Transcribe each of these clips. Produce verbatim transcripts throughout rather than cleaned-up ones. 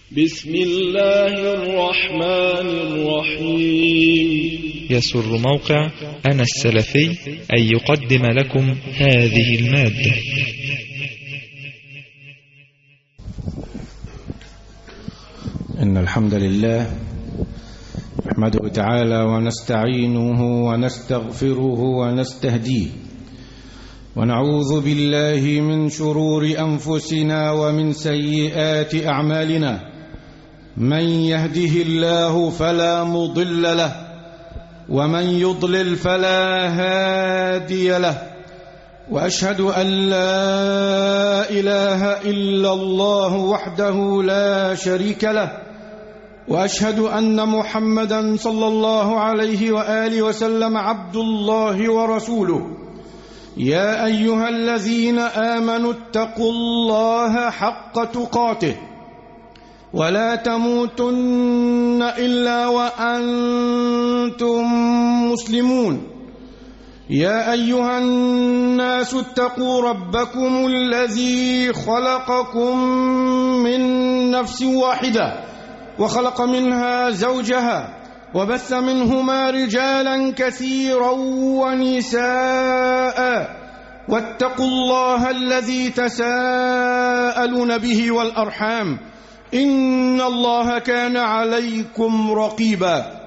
بسم الله الرحمن الرحيم. يسر موقع أنا السلفي أن يقدم لكم هذه المادة. إن الحمد لله نحمده تعالى ونستعينه ونستغفره ونستهديه، ونعوذ بالله من شرور أنفسنا ومن سيئات أعمالنا. من يهده الله فلا مضل له، ومن يضلل فلا هادي له، وأشهد أن لا إله إلا الله وحده لا شريك له، وأشهد أن محمدا صلى الله عليه وآله وسلم عبد الله ورسوله. يا أيها الذين آمنوا اتقوا الله حق تقاته ولا تموتن إلا وأنتم مسلمون. يا أيها الناس اتقوا ربكم الذي خلقكم من نفس واحدة وخلق منها زوجها وبث منهما رجالا كثيرا ونساء، واتقوا الله الذي تساءلون به والأرحام إن الله كان عليكم رقيبا.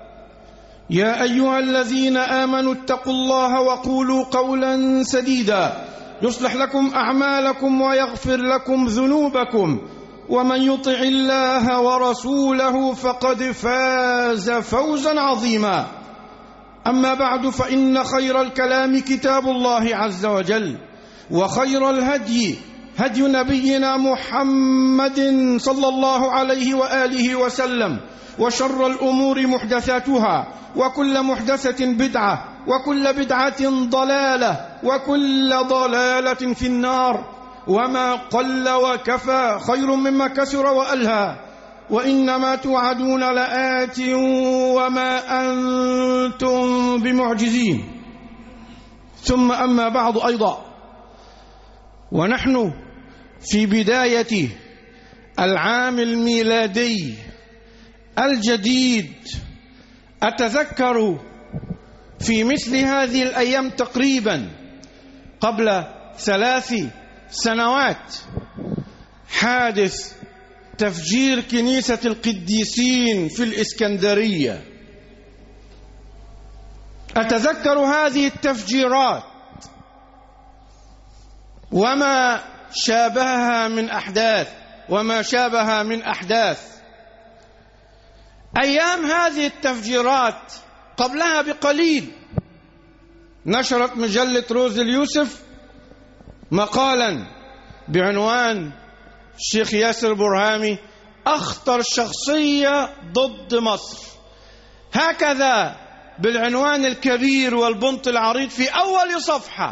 يا أيها الذين آمنوا اتقوا الله وقولوا قولا سديدا يصلح لكم أعمالكم ويغفر لكم ذنوبكم، ومن يطع الله ورسوله فقد فاز فوزا عظيما. أما بعد، فإن خير الكلام كتاب الله عز وجل، وخير الهدي هدي نبينا محمد صلى الله عليه وآله وسلم، وشر الأمور محدثاتها، وكل محدثة بدعة، وكل بدعة ضلالة، وكل ضلالة في النار. وما قل وكفى خير مما كثر وألهى، وإنما توعدون لآت وما أنتم بمعجزين. ثم أما بعد أيضا، ونحن في بداية العام الميلادي الجديد، أتذكر في مثل هذه الأيام تقريبا قبل ثلاث سنوات حادث تفجير كنيسة القديسين في الإسكندرية. أتذكر هذه التفجيرات وما شابهها من أحداث وما شابه من أحداث. أيام هذه التفجيرات قبلها بقليل نشرت مجلة روز اليوسف مقالا بعنوان الشيخ ياسر برهامي أخطر شخصية ضد مصر، هكذا بالعنوان الكبير والبنط العريض في أول صفحة.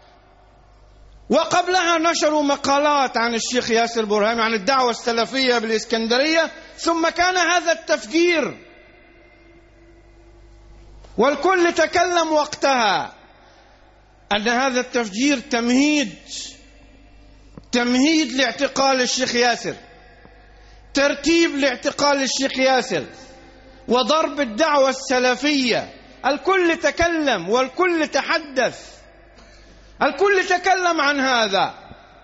وقبلها نشروا مقالات عن الشيخ ياسر برهامي عن الدعوة السلفية بالإسكندرية، ثم كان هذا التفجير، والكل تكلم وقتها أن هذا التفجير تمهيد تمهيد لاعتقال الشيخ ياسر، ترتيب لاعتقال الشيخ ياسر وضرب الدعوة السلفية. الكل تكلم والكل تحدث، الكل تكلم عن هذا،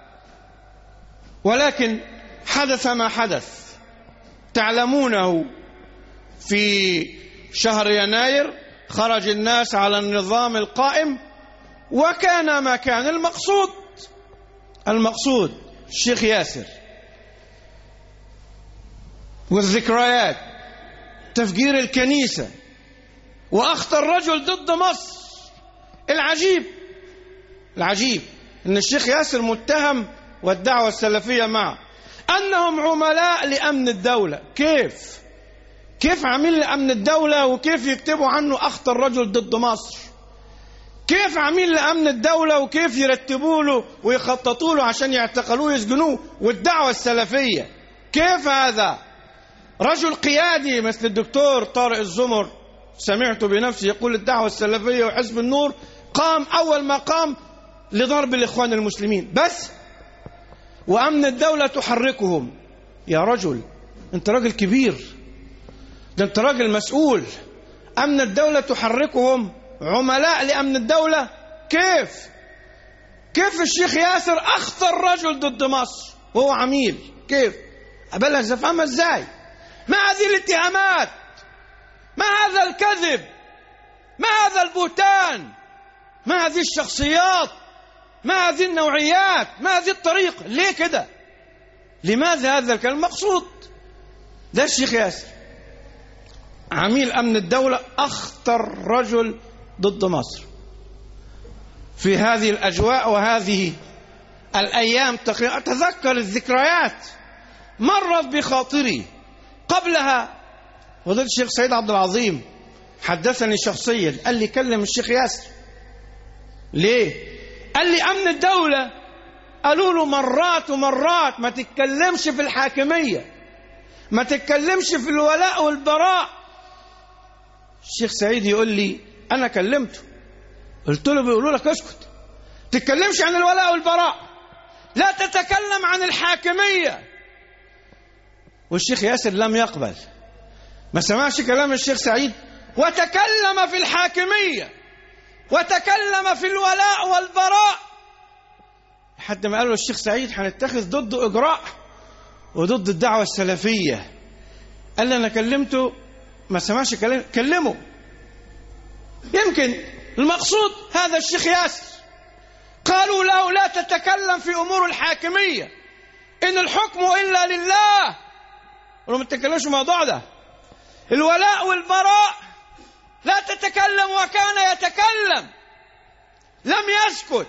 ولكن حدث ما حدث تعلمونه. في شهر يناير خرج الناس على النظام القائم، وكان ما كان المقصود المقصود الشيخ ياسر والذكريات، تفجير الكنيسة، وأخطر رجل ضد مصر. العجيب العجيب أن الشيخ ياسر متهم والدعوة السلفية معه أنهم عملاء لأمن الدولة. كيف كيف عميل لأمن الدولة وكيف يكتبوا عنه أخطر رجل ضد مصر؟ كيف عميل لأمن الدولة وكيف يرتبوا له ويخططوا له عشان يعتقلوه يسجنوه والدعوة السلفية؟ كيف هذا؟ رجل قيادي مثل الدكتور طارق الزمر سمعت بنفسي يقول الدعوة السلفية وحزب النور قام أول ما قام لضرب الإخوان المسلمين بس، وأمن الدولة تحركهم. يا رجل أنت راجل كبير، ده أنت راجل مسؤول. أمن الدولة تحركهم عملاء لأمن الدولة؟ كيف كيف الشيخ ياسر أخطر رجل ضد مصر وهو عميل؟ كيف أبلغ أفهمها إزاي؟ ما هذه الاتهامات؟ ما هذا الكذب؟ ما هذا البهتان؟ ما هذه الشخصيات؟ ما هذه النوعيات؟ ما هذه الطريقة؟ ليه كده؟ لماذا هذا الكلام؟ المقصود ده الشيخ ياسر عميل أمن الدولة، أخطر رجل ضد مصر في هذه الأجواء وهذه الأيام. أتذكر الذكريات مرت بخاطري قبلها. فضيلة الشيخ سيد عبد العظيم حدثني شخصيا، قال لي كلم الشيخ ياسر. ليه؟ قال لي أمن الدولة قالوا له مرات ومرات ما تتكلمش في الحاكمية، ما تتكلمش في الولاء والبراء. الشيخ سعيد يقول لي أنا كلمته، قلت له بيقولوا لك اسكت، تتكلمش عن الولاء والبراء، لا تتكلم عن الحاكمية. والشيخ ياسر لم يقبل، ما سمعش كلام الشيخ سعيد وتكلم في الحاكمية وتكلم في الولاء والبراء، لحد ما قالوا الشيخ سعيد هنتخذ ضده إجراء وضد الدعوة السلفية. قال لي أنا كلمته ما سمعش كلام، كلمه. يمكن المقصود هذا الشيخ ياسر. قالوا له لا تتكلم في أمور الحاكمية، إن الحكم إلا لله، ولو ما تتكلمش الموضوع ده. الولاء والبراء لا تتكلم، وكان يتكلم لم يسكت.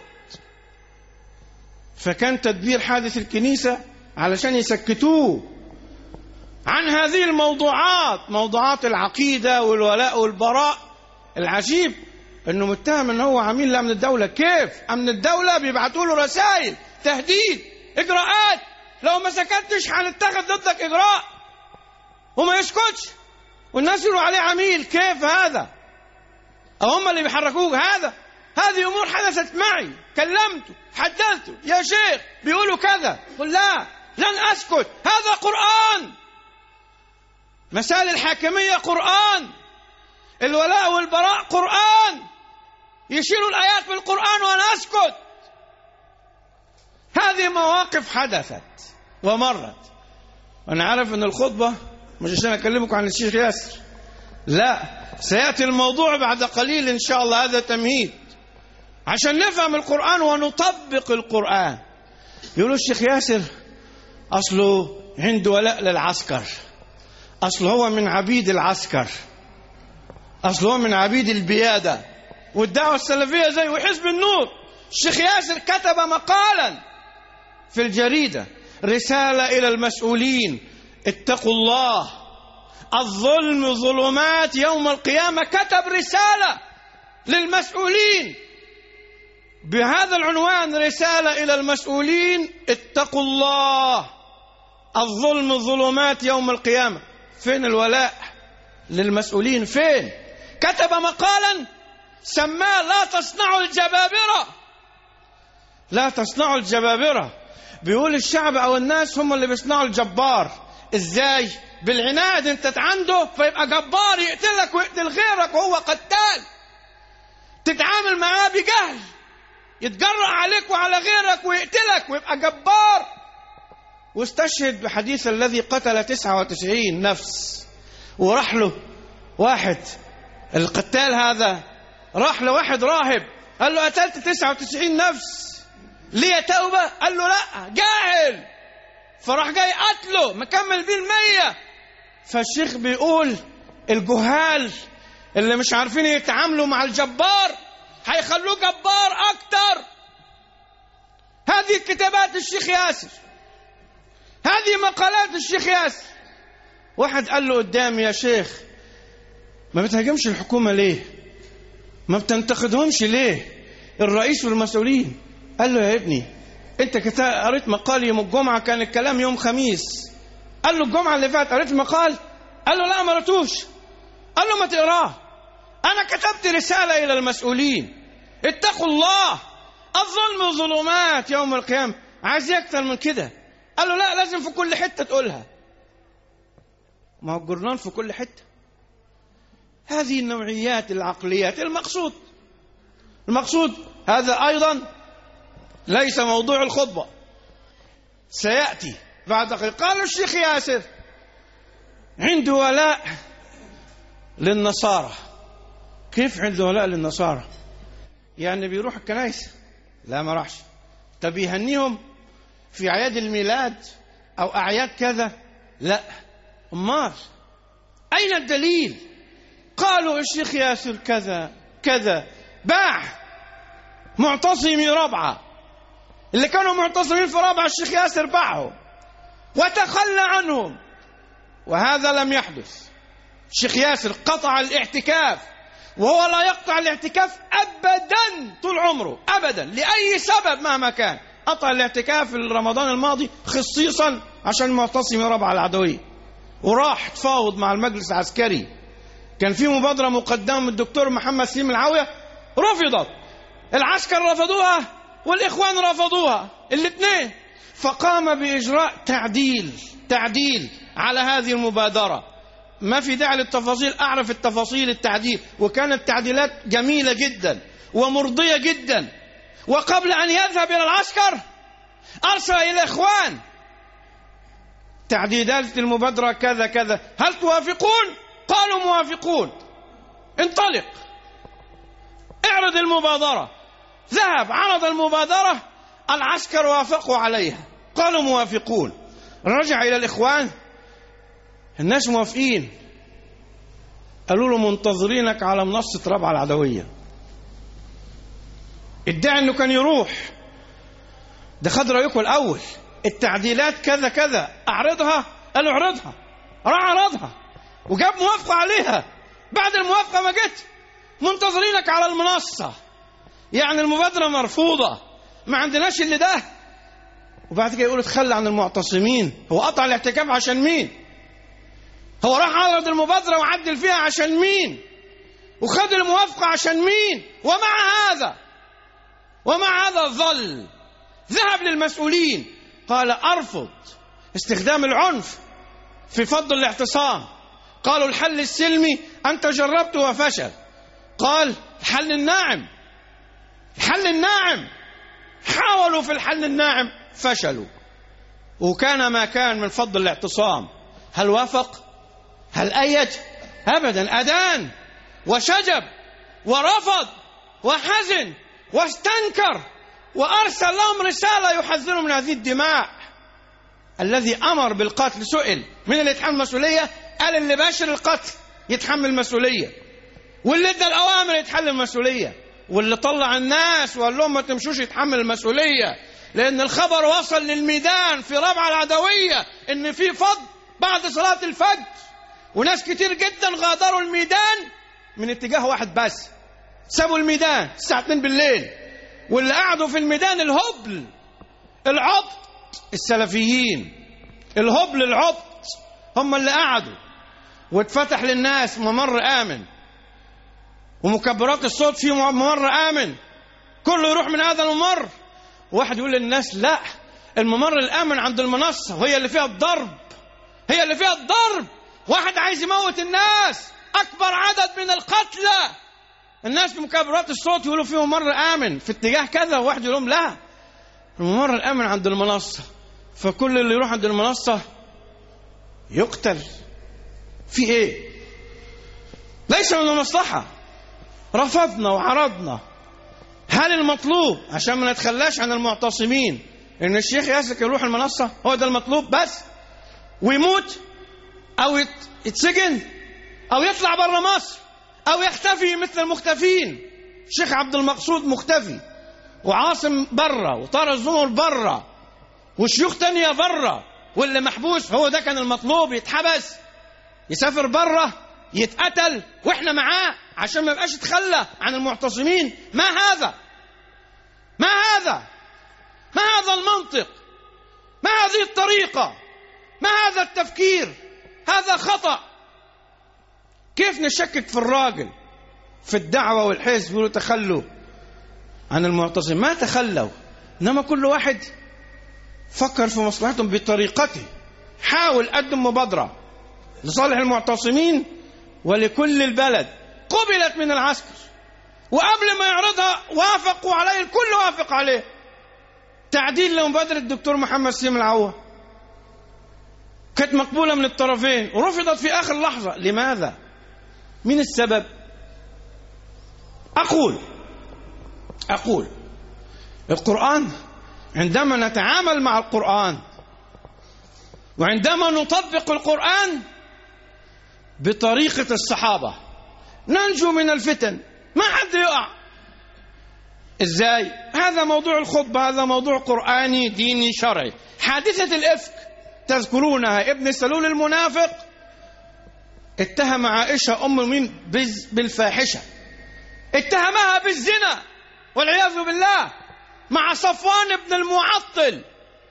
فكان تدبير حادث الكنيسة علشان يسكتوه عن هذه الموضوعات، موضوعات العقيدة والولاء والبراء. العجيب انه متهم انه هو عميل لأمن الدولة. كيف؟ أمن الدولة بيبعتوا له رسائل تهديد، إجراءات، لو ما سكتش هنتخذ ضدك إجراء، وما يسكتش، والناس يقولوا عليه عميل. كيف هذا؟ أو هم اللي بيحركوه؟ هذا هذه أمور حدثت معي، كلمته، حدثته، يا شيخ بيقولوا كذا، قل لا، لن أسكت، هذا قرآن. مسائل الحاكمية قرآن، الولاء والبراء قرآن، يشيروا الآيات بالقرآن وأنا أسكت. هذه مواقف حدثت ومرت. أنا عارف أن الخطبة مش عشان أكلمكم عن الشيخ ياسر، لا، سيأتي الموضوع بعد قليل إن شاء الله. هذا تمهيد عشان نفهم القرآن ونطبق القرآن. يقولوا الشيخ ياسر أصله عنده ولاء للعسكر، أصله هو من عبيد العسكر، أصله هو من عبيد البيادة والدعوة السلفية زي وحزب النور. الشيخ ياسر كتب مقالا في الجريدة، رسالة إلى المسؤولين، اتقوا الله، الظلم ظلمات يوم القيامة. كتب رسالة للمسؤولين بهذا العنوان، رسالة إلى المسؤولين، اتقوا الله، الظلم ظلمات يوم القيامة. فين الولاء للمسؤولين؟ فين؟ كتب مقالا سماه لا تصنعوا الجبابرة، لا تصنعوا الجبابرة. بيقول الشعب أو الناس هم اللي بيصنعوا الجبار. إزاي؟ بالعناد، انت عنده فيبقى جبار، يقتلك ويقتل غيرك وهو قتال. تتعامل معاه بجهل، يتجرأ عليك وعلى غيرك ويقتلك ويبقى جبار. واستشهد بحديث الذي قتل تسعة وتسعين نفس، وراح له واحد، القتال هذا راح لواحد راهب قال له قتلت تسعة وتسعين نفس ليه توبة؟ قال له لا، جاهل. فراح جاي قتله مكمل بيه المية. فالشيخ بيقول الجهال اللي مش عارفين يتعاملوا مع الجبار هيخلوه جبار أكتر. هذه كتابات الشيخ ياسر، هذه مقالات الشيخ ياسر. واحد قال له قدامي يا شيخ ما بتهاجمش الحكومة ليه؟ ما بتنتقدهمش ليه؟ الرئيس والمسؤولين. قال له يا ابني انت قريت مقال يوم الجمعة، كان الكلام يوم خميس. قال له الجمعة اللي فاتت قريت المقال؟ قال له لا ما قريتوش. قال له ما تقراه، انا كتبت رسالة الى المسؤولين، اتقوا الله، الظلم ظلمات يوم القيامة. عايز اكتر من كده؟ قال له لا، لازم في كل حتة تقولها. ما هو الجرنان في كل حتة. هذه النوعيات العقليات. المقصود المقصود هذا أيضا ليس موضوع الخطبة، سيأتي بعد قليل. قال الشيخ ياسر عنده ولاء للنصارى. كيف عنده ولاء للنصارى؟ يعني بيروح الكنائس؟ لا ما راحش. طب يهنيهم في أعياد الميلاد أو أعياد كذا؟ لا. أمال أين الدليل؟ قالوا الشيخ ياسر كذا كذا، باع معتصمي ربعة اللي كانوا معتصمين في ربعة، الشيخ ياسر باعهم وتخلى عنهم، وهذا لم يحدث. الشيخ ياسر قطع الاعتكاف، وهو لا يقطع الاعتكاف أبدا طول عمره أبدا لأي سبب مهما كان. قطع الاعتكاف رمضان الماضي خصيصا عشان معتصمي ربعة العدوية، وراح تفاوض مع المجلس العسكري. كان في مبادرة مقدمة من الدكتور محمد سليم العوية، رفضت. العسكر رفضوها والإخوان رفضوها الاثنين، فقام بإجراء تعديل تعديل على هذه المبادرة. ما في داعي للتفاصيل، أعرف التفاصيل التعديل، وكانت تعديلات جميلة جدا ومرضية جدا. وقبل أن يذهب إلى العسكر أرسل إلى الإخوان تعديلات المبادرة كذا كذا، هل توافقون؟ قالوا موافقون. انطلق اعرض المبادرة. ذهب عرض المبادرة، العسكر وافقوا عليها، قالوا موافقون. رجع إلى الإخوان، الناس موافقين، قالوا له منتظرينك على منصة ربعة العدوية. ادعى انه كان يروح، ده خد رأيكم الأول، التعديلات كذا كذا أعرضها، قالوا اعرضها، راح عرضها وجاب موافقة عليها. بعد الموافقة ما جت، منتظرينك على المنصة، يعني المبادرة مرفوضة، ما عندناش اللي ده. وبعد كده يقولوا تخلى عن المعتصمين. هو قطع الاعتكاف عشان مين؟ هو راح عرض المبادرة وعدل فيها عشان مين؟ وخد الموافقة عشان مين؟ ومع هذا ومع هذا ظل ذهب للمسؤولين، قال أرفض استخدام العنف في فض الاعتصام. قالوا الحل السلمي أنت جربت وفشل. قال الحل الناعم، الحل الناعم. حاولوا في الحل الناعم فشلوا، وكان ما كان من فض الاعتصام. هل وافق؟ هل أيد؟ أبدا. أدان وشجب ورفض وحزن واستنكر، وأرسل لهم رسالة يحذرهم من هذه الدماء. الذي أمر بالقتل سئل من اللي يتحمل المسؤولية؟ قال اللي باشر القتل يتحمل المسؤولية، واللي ادى الأوامر يتحمل المسؤولية، واللي طلع الناس وقال لهم ما تمشوش يتحمل المسؤولية. لأن الخبر وصل للميدان في ربعة العدوية إن في فض بعد صلاة الفجر، وناس كتير جدا غادروا الميدان من اتجاه واحد بس، سابوا الميدان الساعة اتنين بالليل. واللي قعدوا في الميدان الهبل العبط السلفيين، الهبل العبط هم اللي قعدوا، واتفتح للناس ممر آمن، ومكبرات الصوت في ممر آمن، كله يروح من هذا الممر. واحد يقول للناس لا، الممر الآمن عند المنصة، وهي اللي فيها الضرب، هي اللي فيها الضرب. واحد عايز يموت الناس، أكبر عدد من القتلى، الناس بمكبرات الصوت يقولوا فيه ممر آمن في اتجاه كذا، وواحد يقول لهم لا، الممر الآمن عند المنصة، فكل اللي يروح عند المنصة يقتل. في ايه؟ ليس من المصلحة. رفضنا وعرضنا. هل المطلوب عشان ما نتخلاش عن المعتصمين ان الشيخ ياسر يروح المنصة؟ هو ده المطلوب بس؟ ويموت او يتسجن او يطلع برا مصر او يختفي مثل المختفين؟ الشيخ عبد المقصود مختفي، وعاصم برا، وطارق الزمر برا، وشيوخ تانية برا، واللي محبوس هو ده كان المطلوب يتحبس، يسافر برا، يتقتل واحنا معاه عشان ما يبقاش يتخلى عن المعتصمين؟ ما هذا؟ ما هذا؟ ما هذا المنطق؟ ما هذه الطريقة؟ ما هذا التفكير؟ هذا خطأ. كيف نشكك في الراجل في الدعوة والحزب يقولوا تخلوا عن المعتصم؟ ما تخلوا، إنما كل واحد فكر في مصلحتهم بطريقته. حاول قدم مبادرة لصالح المعتصمين ولكل البلد، قبلت من العسكر، وقبل ما يعرضها وافقوا عليه، الكل وافق عليه، تعديل لمبادرة الدكتور محمد سليم العوة، كانت مقبولة من الطرفين ورفضت في آخر لحظة. لماذا؟ من السبب؟ أقول أقول القرآن، عندما نتعامل مع القرآن وعندما نطبق القرآن بطريقة الصحابة ننجو من الفتن، ما حد يقع. إزاي؟ هذا موضوع الخطبة، هذا موضوع قرآني ديني شرعي. حادثة الإفك تذكرونها، ابن سلول المنافق اتهم عائشة أم المؤمنين بالفاحشة، اتهمها بالزنا والعياذ بالله مع صفوان بن المعطل،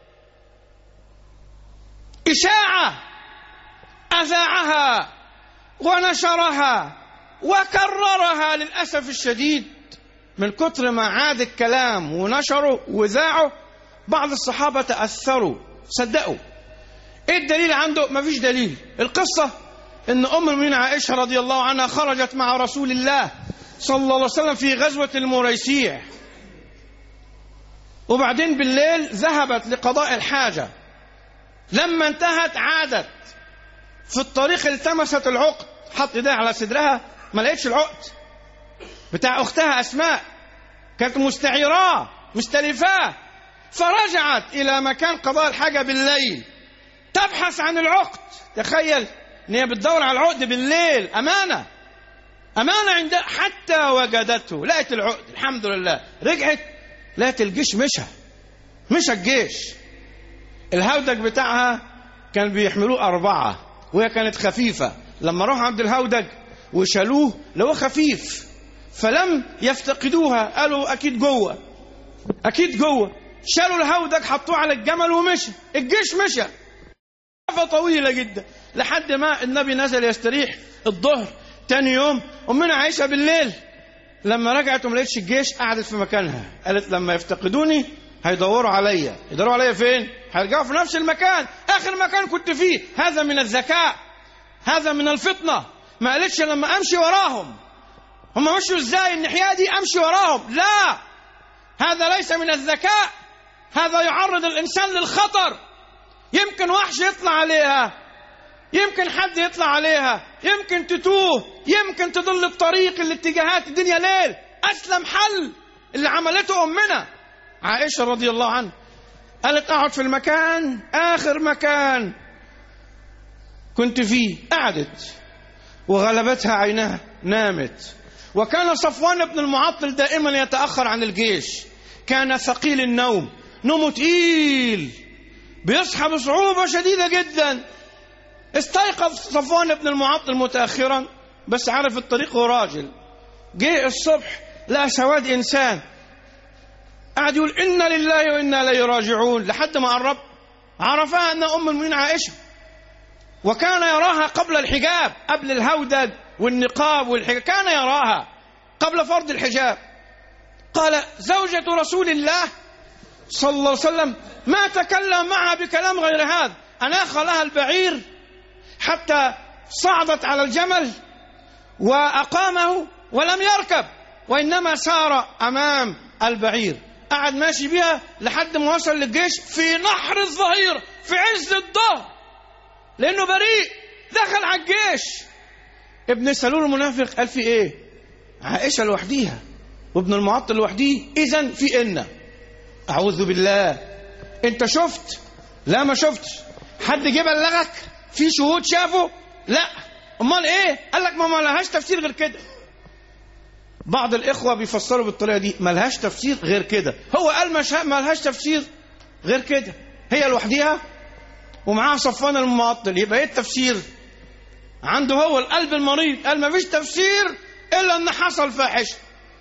إشاعة أذاعها ونشرها وكررها للأسف الشديد. من كتر ما عاد الكلام ونشره وذاعه بعض الصحابة تأثروا صدقوا. ايه الدليل عنده؟ ما فيش دليل. القصة ان ام المؤمنين عائشة رضي الله عنها خرجت مع رسول الله صلى الله عليه وسلم في غزوة المريسيع، وبعدين بالليل ذهبت لقضاء الحاجة. لما انتهت عادت، في الطريق التمست العقد، حط ايديها على صدرها ما لقيتش العقد بتاع اختها اسماء، كانت مستعيراه مستلفاه، فرجعت الى مكان قضاء الحاجة بالليل تبحث عن العقد. تخيل ان هي بتدور على العقد بالليل، امانة امانة عندها، حتى وجدته، لقت العقد الحمد لله. رجعت لقت الجيش مشى مشى الجيش. الهودج بتاعها كان بيحملوه أربعة وهي كانت خفيفة. لما راحوا عند الهودج وشالوه لو خفيف فلم يفتقدوها، قالوا أكيد جوه أكيد جوه. شالوا الهودج حطوه على الجمل ومشى الجيش مشى. مسافة طويلة جدا لحد ما النبي نزل يستريح الظهر. تاني يوم أمنا عائشة بالليل لما رجعت وما لقيتش الجيش قعدت في مكانها، قالت لما يفتقدوني هيدوروا عليا. يدوروا عليا فين؟ هيرجعوا في نفس المكان، آخر مكان كنت فيه. هذا من الذكاء، هذا من الفطنة. ما قالتش لما أمشي وراهم، هم مشوا إزاي الناحية دي أمشي وراهم، لا، هذا ليس من الذكاء، هذا يعرض الإنسان للخطر. يمكن وحش يطلع عليها، يمكن حد يطلع عليها، يمكن تتوه، يمكن تضل الطريق، الاتجاهات، الدنيا ليل. أسلم حل اللي عملته أمنا عائشة رضي الله عنها، قالت أقعد في المكان، آخر مكان كنت فيه. قعدت وغلبتها عينها نامت. وكان صفوان بن المعطل دائما يتأخر عن الجيش، كان ثقيل النوم، نومه تقيل، بيصحى بصعوبة شديدة جدا. استيقظ صفوان بن المعطل متأخرا، بس عرف الطريق وراجل. جه الصبح لقى سواد إنسان قاعد يقول إنا لله وإنا إليه راجعون، لحد ما قرب عرفها أن أم المؤمنين عائشة، وكان يراها قبل الحجاب، قبل الهودج والنقاب والحجاب، كان يراها قبل فرض الحجاب. قال زوجة رسول الله صلى الله عليه وسلم ما تكلم معها بكلام غير هذا، أناخ لها البعير حتى صعدت على الجمل وأقامه ولم يركب، وإنما سار أمام البعير، قعد ماشي بها لحد ما وصل للجيش في نحر الظهيرة في عز الظهر، لأنه بريء دخل على الجيش. ابن سلول المنافق قال في إيه؟ عائشة لوحديها وابن المعطل لوحديه، إذن في إن أعوذ بالله. أنت شفت؟ لا ما شفتش. حد جه بلغك؟ في شهود شافوا؟ لا. أمال إيه؟ قال لك ما ما لهاش تفسير غير كده. بعض الإخوة بيفسروا بالطريقة دي، ما لهاش تفسير غير كده. هو قال مش ما لهاش تفسير غير كده، هي لوحديها ومعاها صفوان المعطل، يبقى إيه التفسير؟ عنده هو القلب المريض، قال ما فيش تفسير إلا أن حصل فاحشة.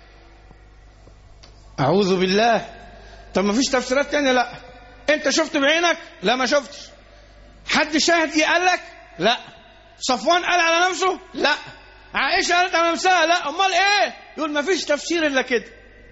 أعوذ بالله. طب ما فيش تفسيرات تانية؟ لا. أنت شفت بعينك؟ لا ما شفتش. حد شاهد قال لك؟ لا. صفوان قال على نفسه؟ لا. عائشة قالت على نفسها؟ لا. أمال إيه؟ يقول ما فيش تفسير إلا كده.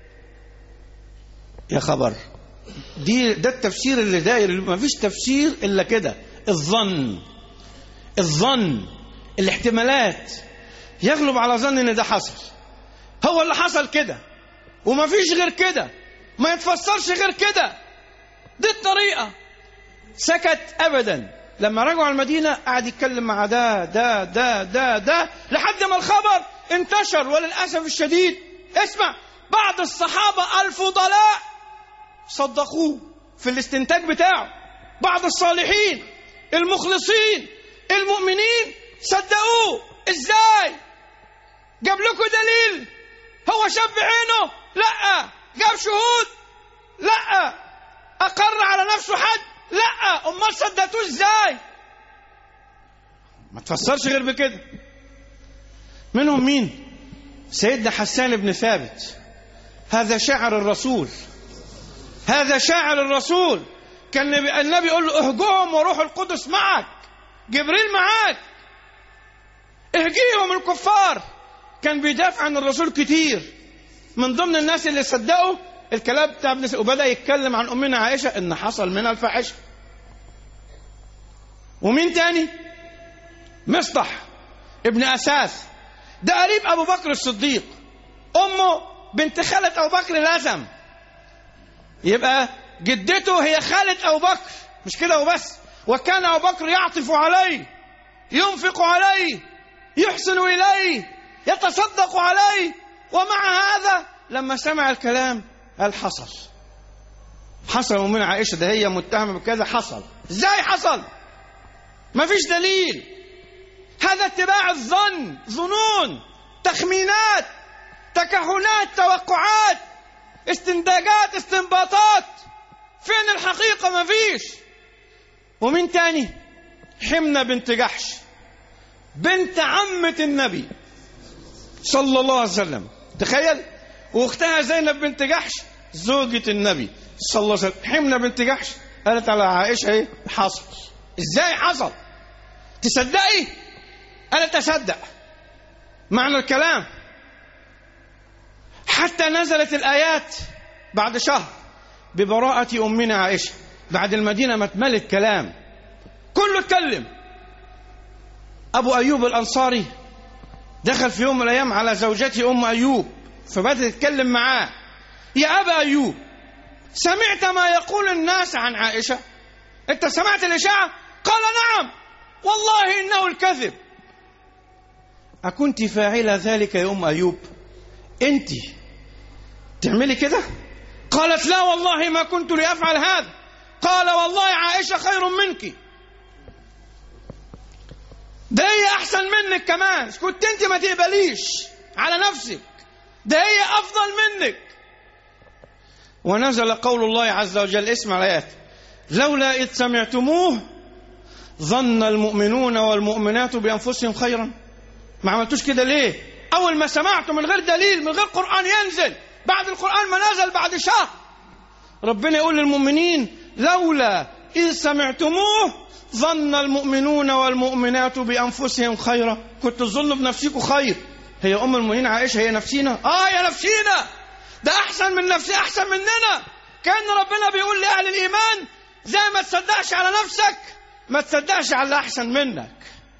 يا خبر، دي ده التفسير اللي داير، ما فيش تفسير إلا كده. الظن الظن، الاحتمالات، يغلب على ظن ان ده حصل. هو اللي حصل كده وما فيش غير كده، ما يتفسرش غير كده، دي الطريقة. سكت أبدا. لما رجعوا المدينة قعد يتكلم مع ده ده ده ده ده لحد ما الخبر انتشر. وللأسف الشديد اسمع، بعض الصحابة الفضلاء صدقوه في الاستنتاج بتاعه، بعض الصالحين المخلصين المؤمنين صدقوه. ازاي؟ جاب لكم دليل؟ هو شاف بعينه؟ لا. جاب شهود؟ لا. اقر على نفسه حد؟ لا. امال صدقتوه ازاي؟ ما تفسرش غير بكده. منهم مين؟ سيدنا حسان بن ثابت، هذا شاعر الرسول، هذا شاعر الرسول. كان النبي يقول له اهجهم وروح القدس معك، جبريل معاك، اهجيهم الكفار. كان بيدافع عن الرسول كتير. من ضمن الناس اللي صدقوا الكلام بتاع ابن سيدنا، وبدأ يتكلم عن أمنا عائشة إن حصل منها الفاحشة. ومين تاني؟ مصطح ابن أساس، ده قريب أبو بكر الصديق، أمه بنت خالة أبو بكر لازم، يبقى جدته هي خالة أبو بكر. مش كده وبس، وكان أبو بكر يعطف عليه، ينفق عليه، يحسن إليه، يتصدق عليه. ومع هذا لما سمع الكلام قال حصل حصل ومن عائشة ده هي متهمة بكذا. حصل ازاي؟ حصل ما فيش دليل. هذا اتباع الظن، ظنون، تخمينات، تكهنات، توقعات، استنتاجات، استنباطات. فين الحقيقة؟ ما فيش. ومين تاني؟ حمنة بنت جحش، بنت عمة النبي صلى الله عليه وسلم، تخيل. واختها زينب بنت جحش زوجة النبي صلى الله عليه وسلم. حمنة بنت جحش قالت على عائشة ايه؟ حصل. ازاي حصل؟ تصدقي؟ قالت تصدق. معنى الكلام حتى نزلت الآيات بعد شهر ببراءة أمنا عائشة. بعد المدينة ما اتملت كلام، كله اتكلم. أبو أيوب الأنصاري دخل في يوم من الأيام على زوجته أم أيوب، فبدأت تتكلم معاه: يا أبا أيوب، سمعت ما يقول الناس عن عائشة؟ أنت سمعت الإشاعة؟ قال: نعم والله إنه الكذب. أكنت فاعلة ذلك يا أم أيوب؟ أنت تعملي كده؟ قالت: لا والله ما كنت لأفعل هذا. قال: والله عائشة خير منك، ده هي أحسن منك كمان، كنت أنت ما تقبليش على نفسك، ده هي أفضل منك. ونزل قول الله عز وجل، اسمع الآيات: لولا إذ سمعتموه ظن المؤمنون والمؤمنات بأنفسهم خيرا. ما عملتوش كده ليه؟ أول ما سمعتوا من غير دليل، من غير قرآن ينزل، بعد القرآن ما نزل بعد شهر، ربنا يقول للمؤمنين: لولا إذ سمعتموه ظن المؤمنون والمؤمنات بأنفسهم خيرا. كنت تظنوا بنفسكم خير. هي أم المؤمنين عائشة هي نفسينا؟ آه يا نفسينا، ده أحسن من نفسي، أحسن مننا. كأن ربنا بيقول لأهل الإيمان: زي ما تصدقش على نفسك ما تصدقش على أحسن منك،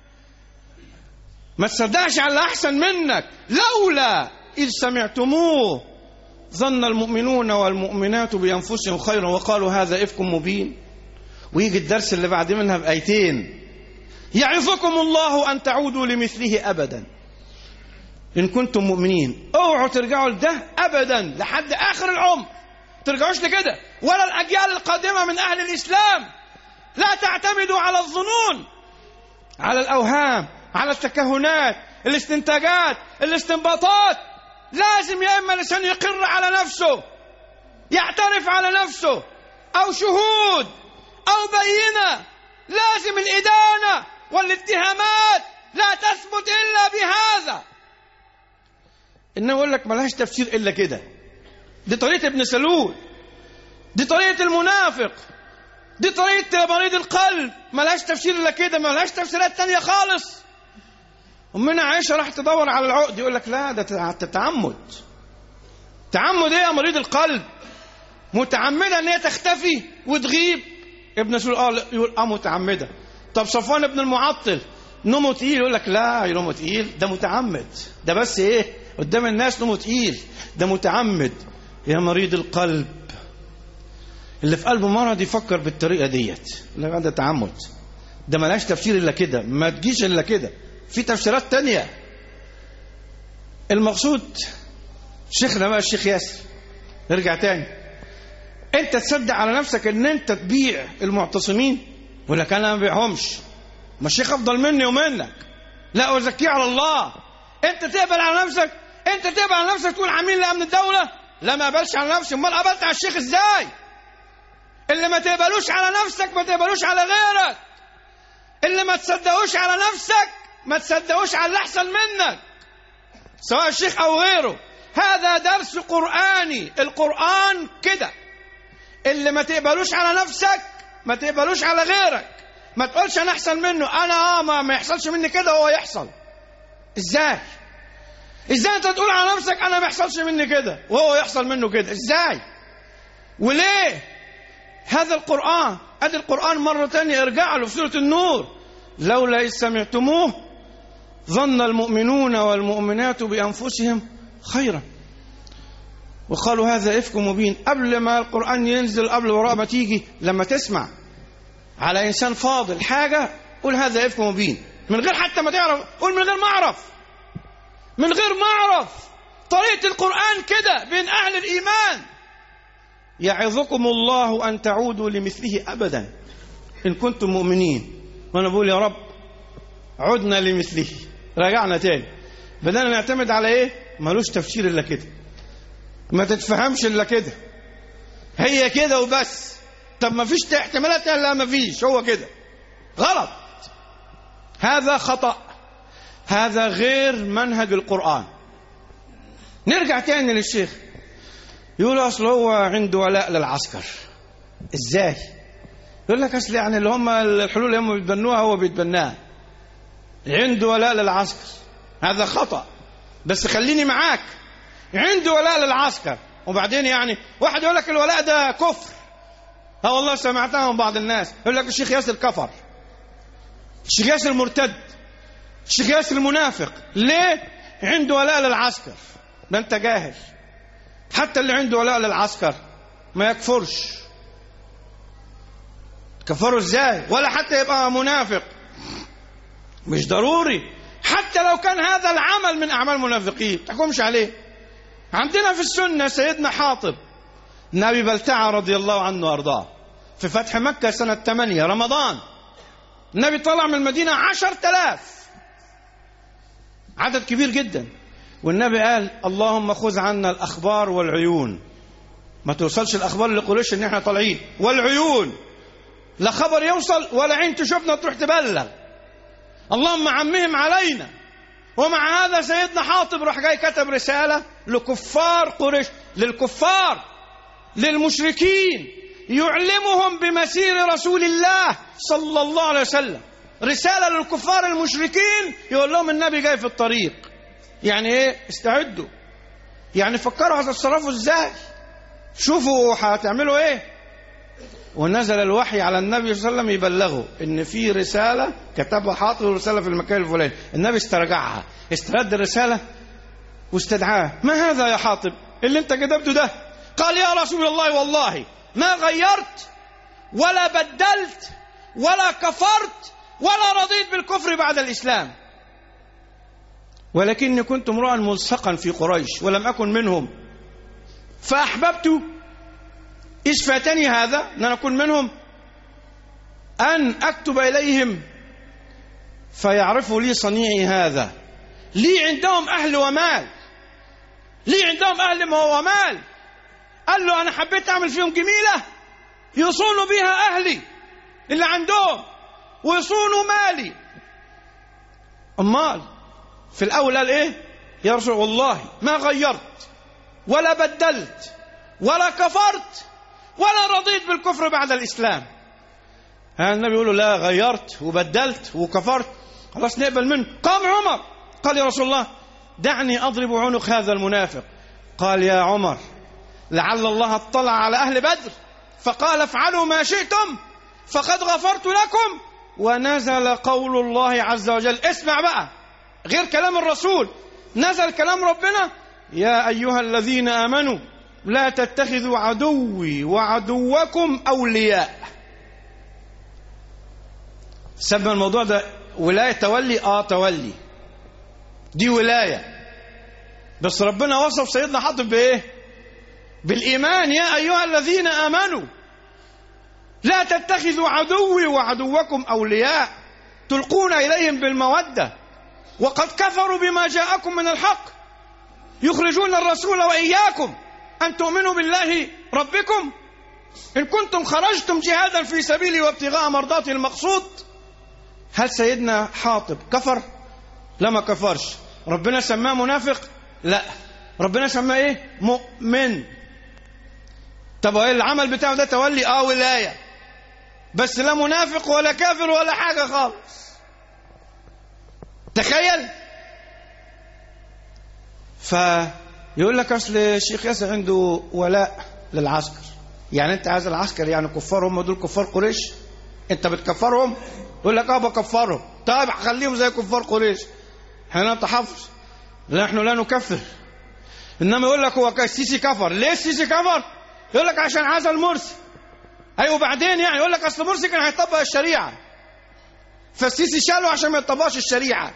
ما تصدقش على أحسن منك. لولا إذ سمعتموه ظن المؤمنون والمؤمنات بأنفسهم خيرا وقالوا هذا إفك مبين. ويجي الدرس اللي بعد منها بآيتين: يعظكم الله أن تعودوا لمثله أبدا إن كنتم مؤمنين. اوعوا ترجعوا لده أبدا لحد آخر العمر، ترجعوش لكده، ولا الأجيال القادمة من أهل الإسلام. لا تعتمدوا على الظنون، على الأوهام، على التكهنات، الاستنتاجات، الاستنباطات. لازم يا إما الإنسان يقر على نفسه، يعترف على نفسه، أو شهود أو بينة. لازم الإدانة والاتهامات لا تثبت إلا بهذا. إنه يقول لك ملهاش تفسير إلا كده، دي طريقة ابن سلول، دي طريقة المنافق، دي طريقة مريض القلب، ملهاش تفسير إلا كده، ملهاش تفسيرات تانية خالص. أمنا عائشة راح تدور على العقد، يقول لك لا ده تعمد. تعمد إيه يا مريض القلب؟ متعمدة أن هي تختفي وتغيب. ابن سلول قال يقول اه متعمدة. طب صفوان بن المعطل نومه تقيل، يقول لك لا نومه تقيل ده متعمد، ده بس ايه قدام الناس نومه تقيل، ده متعمد. يا مريض القلب اللي في قلبه مرض يفكر بالطريقه ديت، لا ده تعمد، ده ملهاش تفسير الا كده، ما تجيش الا كده، في تفسيرات تانية. المقصود شيخنا بقى الشيخ ياسر، نرجع تاني، انت تصدق على نفسك ان انت تبيع المعتصمين؟ ولا كان انا ما ببيعهمش، ما الشيخ افضل مني ومنك، لا وزكيه على الله. انت تقبل على نفسك، انت تقبل على نفسك تقول عميل لامن الدوله؟ لا ما قبلش على نفسي، امال قبلت على الشيخ ازاي؟ اللي ما تقبلوش على نفسك ما تقبلوش على غيرك، اللي ما تصدقوش على نفسك ما تصدقوش على اللي احسن منك، سواء الشيخ او غيره. هذا درس قرآني، القرآن كده، اللي ما تقبلوش على نفسك ما تقبلوش على غيرك. ما تقولش انا احسن منه، انا اه ما, ما يحصلش مني كده وهو يحصل. ازاي ازاي انت تقول على نفسك انا ما يحصلش مني كده وهو يحصل منه كده؟ ازاي وليه؟ هذا القرآن، ادي القرآن مرة تانية ارجع له في سورة النور، لولا إذ سمعتموه ظن المؤمنون والمؤمنات بأنفسهم خيرا وقالوا هذا إفك مبين. قبل ما القرآن ينزل، قبل وراء ما تيجي، لما تسمع على إنسان فاضل حاجة قول هذا إفك مبين، من غير حتى ما تعرف، قول من غير ما أعرف، من غير ما أعرف. طريقة القرآن كده بين أهل الإيمان. يعظكم الله أن تعودوا لمثله أبدا إن كنتم مؤمنين. وأنا بقول يا رب عدنا لمثله، رجعنا تاني، بدنا نعتمد على إيه؟ مالوش تفسير إلا كده، ما تتفهمش إلا كده، هي كده وبس. طب ما فيش احتمالات؟ لا ما فيش، هو كده. غلط، هذا خطأ، هذا غير منهج القرآن. نرجع تاني للشيخ، يقول أصل هو عنده ولاء للعسكر. إزاي؟ يقول لك أصل يعني اللي هم الحلول اللي هم بيتبنوها هو بيتبناها، عنده ولاء للعسكر. هذا خطأ، بس خليني معاك، عنده ولاء للعسكر. وبعدين يعني واحد يقول لك الولاء ده كفر. ها والله سمعتها من بعض الناس، يقول لك الشيخ ياسر كفر، الشيخ ياسر مرتد، الشيخ ياسر منافق. ليه؟ عنده ولاء للعسكر. ده انت جاهل. حتى اللي عنده ولاء للعسكر ما يكفرش. كفروا ازاي؟ ولا حتى يبقى منافق، مش ضروري. حتى لو كان هذا العمل من اعمال المنافقين تحكمش عليه. عندنا في السنة سيدنا حاطب بن أبي بلتعة رضي الله عنه وارضاه، في فتح مكة سنة ثمانية رمضان، النبي طلع من المدينة عشر تلاف، عدد كبير جدا، والنبي قال اللهم خذ عنا الأخبار والعيون. ما توصلش الأخبار لقريش إن احنا طالعين، والعيون، لا خبر يوصل ولا عين تشوفنا تروح تبلغ. اللهم عمهم علينا. ومع هذا سيدنا حاطب راح جاي كتب رسالة لكفار قريش، للكفار، للمشركين، يعلمهم بمسير رسول الله صلى الله عليه وسلم. رسالة للكفار المشركين يقول لهم النبي جاي في الطريق. يعني ايه؟ استعدوا، يعني فكروا هتتصرفوا ازاي، شوفوا هتعملوا ايه. ونزل الوحي على النبي صلى الله عليه وسلم يبلغه ان في رسالة كتبها حاطب، رسالة في المكان الفلاني. النبي استرجعها، استرد الرسالة واستدعاه. ما هذا يا حاطب اللي انت كتبته ده؟ قال يا رسول الله والله ما غيرت ولا بدلت ولا كفرت ولا رضيت بالكفر بعد الإسلام، ولكني كنت امرؤا ملصقا في قريش ولم أكن منهم، فأحببت إذ فاتني هذا أن أنا أكون منهم أن أكتب إليهم فيعرفوا لي صنيعي هذا. لي عندهم أهل ومال، لي عندهم أهل ومال. قال له أنا حبيت أعمل فيهم جميلة يصونوا بها أهلي اللي عندهم ويصونوا مالي. أمال في الأول قال إيه؟ يا رسول والله ما غيرت ولا بدلت ولا كفرت ولا رضيت بالكفر بعد الإسلام. ها النبي يقول له لا غيرت وبدلت وكفرت، خلاص نقبل منه. قام عمر قال يا رسول الله دعني أضرب عنق هذا المنافق. قال يا عمر لعل الله اطلع على أهل بدر فقال افعلوا ما شئتم فقد غفرت لكم ونزل قول الله عز وجل. اسمع بقى، غير كلام الرسول، نزل كلام ربنا: يا أيها الذين آمنوا لا تتخذوا عدوي وعدوكم أولياء. سمى الموضوع ده ولاية تولي. آه تولي دي ولاية، بس ربنا وصف سيدنا حاطب بإيه؟ بالإيمان. يا أيها الذين آمنوا لا تتخذوا عدوي وعدوكم أولياء تلقون إليهم بالمودة وقد كفروا بما جاءكم من الحق يخرجون الرسول وإياكم أن تؤمنوا بالله ربكم إن كنتم خرجتم جهادا في سبيلي وابتغاء مرضاتي المقصود. هل سيدنا حاطب كفر؟ لا، ما كفرش. ربنا سماه منافق؟ لا، ربنا سماه ايه؟ مؤمن. طب ايه العمل بتاعه ده؟ تولي. اه ولاية، بس لا منافق ولا كافر ولا حاجة خالص. تخيل. فيقول لك اصل الشيخ ياسر عنده ولاء للعسكر. يعني انت عايز العسكر يعني كفار؟ هم دول كفار قريش؟ انت بتكفرهم؟ يقول لك اه بكفرهم. طيب خليهم زي كفار قريش. احنا تحفظ، لا احنا لا نكفر. انما يقول لك هو السيسي كفر. ليه السيسي كفر؟ يقول لك عشان عزل مرسي. ايوه وبعدين يعني يقول لك اصل مرسي كان هيطبق الشريعه فالسيسي شاله عشان ما يطبقش الشريعه.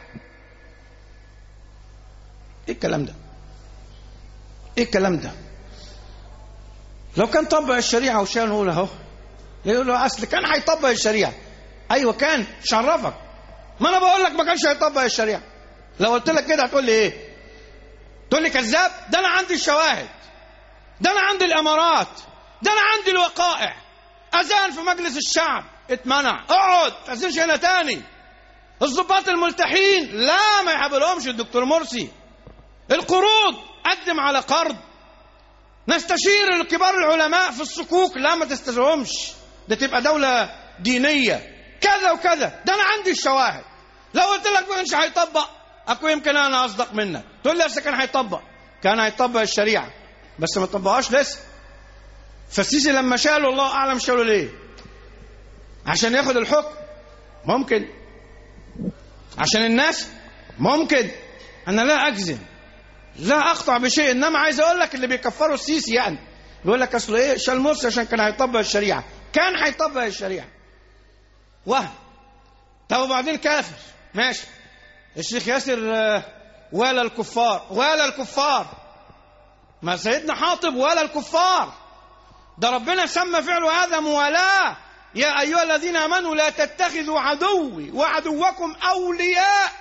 ايه الكلام ده؟ ايه الكلام ده؟ لو كان طبق الشريعه وشاله نقول اهو، يقول له اصل كان هيطبق الشريعه. ايوه كان، مش عرفك؟ ما انا بقول لك ما كانش هيطبق الشريعه. لو قلت لك كده هتقول لي ايه؟ تقول لي كذاب. ده انا عندي الشواهد، ده انا عندي الامارات، ده انا عندي الوقائع. اذان في مجلس الشعب اتمنع، اقعد ما تأذنش هنا تاني. الضباط الملتحين لا ما يحبلهمش الدكتور مرسي. القروض قدم على قرض. نستشير كبار العلماء في الصكوك، لا ما تستشيرهمش، ده تبقى دولة دينية كذا وكذا. ده انا عندي الشواهد. لو قلت لك ما كانش هيطبق اكو يمكن انا اصدق منك. تقول لي اصل كان هيطبق، كان هيطبق الشريعه بس ما طبقهاش لسه. فالسيسي لما شاله الله اعلم شاله ليه؟ عشان ياخد الحكم؟ ممكن. عشان الناس؟ ممكن. انا لا اجزم، لا اقطع بشيء. انما عايز اقول لك اللي بيكفروا السيسي يعني بيقول لك اصل ايه شال مرسي عشان كان هيطبق الشريعه. كان هيطبق الشريعه وهم. طب وبعدين كافر؟ ماشي. الشيخ ياسر ولا الكفار ولا الكفار. ما سيدنا حاطب ولا الكفار. ده ربنا سمى فعله هذا موالاه. يا أيها الذين آمنوا لا تتخذوا عدوي وعدوكم أولياء.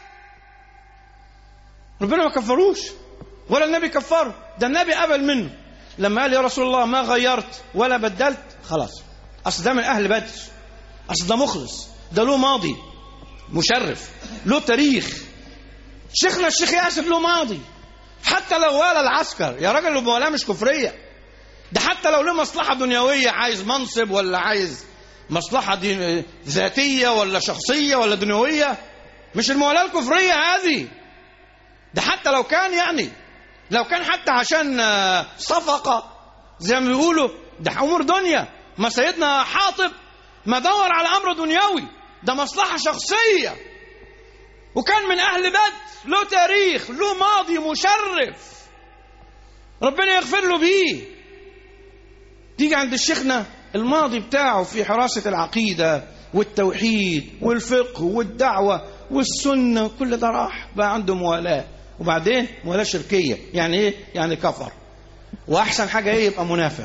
ربنا ما كفروش ولا النبي كفره. ده النبي قبل منه لما قال يا رسول الله ما غيرت ولا بدلت. خلاص، أصل ده من أهل بدر، أصل ده مخلص، ده له ماضي مشرف، له تاريخ. شيخنا الشيخ ياسر له ماضي. حتى لو والى العسكر يا راجل الموالاه مش كفريه. ده حتى لو له مصلحه دنيويه، عايز منصب ولا عايز مصلحه دي ذاتيه ولا شخصيه ولا دنيويه، مش الموالاه الكفريه هذه. ده حتى لو كان يعني لو كان حتى عشان صفقه زي ما بيقولوا، ده امور دنيا. ما سيدنا حاطب ما دور على امر دنيوي، ده مصلحه شخصيه. وكان من أهل بدر، له تاريخ، له ماضي مشرف، ربنا يغفر له بيه. تيجي عند الشيخنا الماضي بتاعه في حراسة العقيدة والتوحيد والفقه والدعوة والسنة، كل ده راح بقى عنده موالاه. وبعدين موالاه شركية. يعني ايه؟ يعني كفر. وأحسن حاجة ايه؟ يبقى منافق.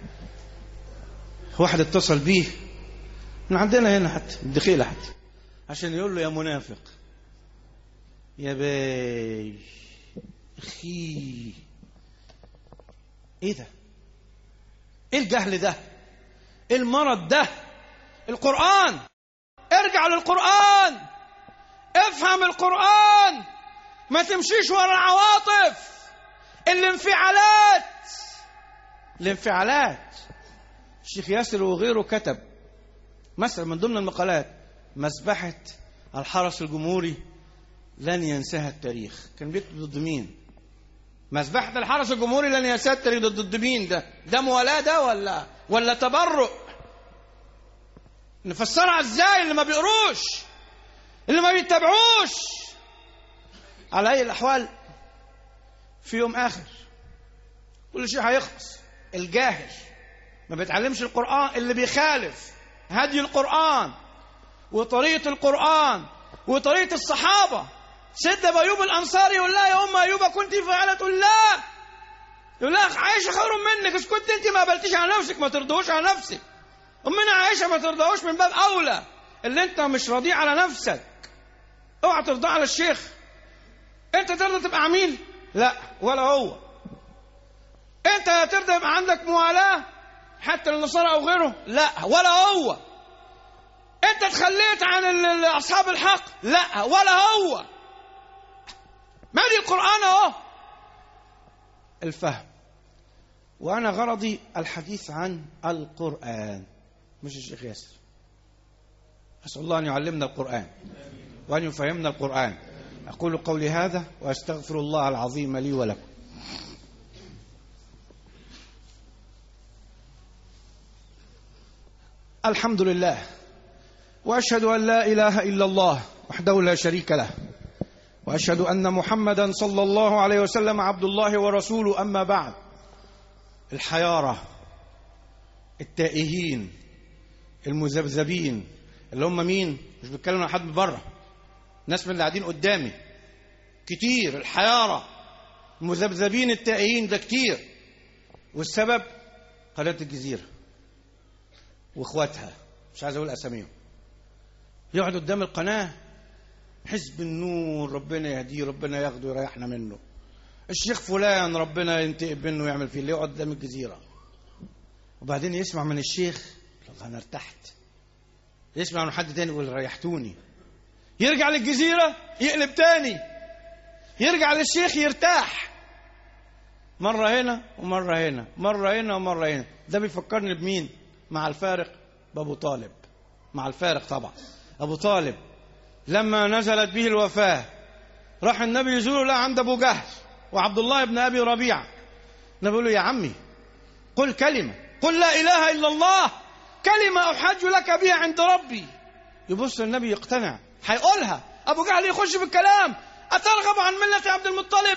واحد اتصل بيه من عندنا هنا حتى الدخيلة حتى عشان يقول له يا منافق. يا باي اخي، ايه ده؟ ايه الجهل ده؟ ايه المرض ده؟ القرآن، ارجع للقرآن، افهم القرآن، ما تمشيش ورا العواطف. الانفعالات الانفعالات الشيخ ياسر وغيره كتب مثلا من ضمن المقالات: مذبحة الحرس الجمهوري لن ينساها التاريخ. كان بيكتب ضد مين؟ مذبحة الحرس الجمهوري لن ينساها التاريخ. ضد مين ده؟ ده موالاه ده ولا ولا تبرؤ؟ نفسرها ازاي؟ اللي ما بيقروش، اللي ما بيتبعوش. على اي الاحوال في يوم اخر كل شيء هيخلص. الجاهل ما بيتعلمش القرآن، اللي بيخالف هدي القرآن وطريقة القرآن وطريقة الصحابة. سيدنا أيوب الأنصاري يقول لها يا أم أيوب كنت فعلة؟ تقول لا، يقول لها عائشة خير منك، إذا كنت أنت ما قبلتيش على نفسك ما ترضوش على نفسك. أمنا عائشة ما ترضاوش من باب أولى. اللي أنت مش راضي على نفسك اوعى ترضى على الشيخ. أنت ترضى تبقى عميل؟ لا، ولا هو. أنت ترضى يبقى عندك موالاة حتى للنصارى أو غيره؟ لا، ولا هو. أنت تخليت عن أصحاب الحق؟ لا، ولا هو. ما دي القرآن أهو. الفهم. وأنا غرضي الحديث عن القرآن مش الشيخ ياسر. أسأل الله أن يعلمنا القرآن وأن يفهمنا القرآن. أقول قولي هذا وأستغفر الله العظيم لي ولكم. الحمد لله، وأشهد أن لا إله إلا الله وحده لا شريك له، وأشهد أن محمدا صلى الله عليه وسلم عبد الله ورسوله. أما بعد، الحيارى، التائهين، المذبذبين، اللي هم مين؟ مش بتكلم عن حد من بره، ناس من اللي قاعدين قدامي كتير. الحيارى، المذبذبين، التائهين، ده كتير. والسبب قناة الجزيرة واخواتها، مش عايز اقول اساميهم. يقعد قدام القناه حزب النور ربنا يهديه، ربنا ياخده ويريحنا منه. الشيخ فلان ربنا ينتقم منه ويعمل فيه اللي. يقعد قدام الجزيره وبعدين يسمع من الشيخ والله انا ارتحت، يسمع من حد تاني يقول ريحتوني، يرجع للجزيره يقلب تاني، يرجع للشيخ يرتاح. مره هنا ومره هنا، مره هنا ومره هنا. ده بيفكرني بمين؟ مع الفارق بأبو طالب. مع الفارق طبعا أبو طالب لما نزلت به الوفاة راح النبي يزوره لا عند أبو جهل وعبد الله بن أبي ربيعة. النبي يقول له يا عمي قل كلمة، قل لا إله إلا الله، كلمة أحج لك بها عند ربي. يبص النبي يقتنع، هيقولها. أبو جهل يخش في الكلام، أترغب عن ملة عبد المطلب؟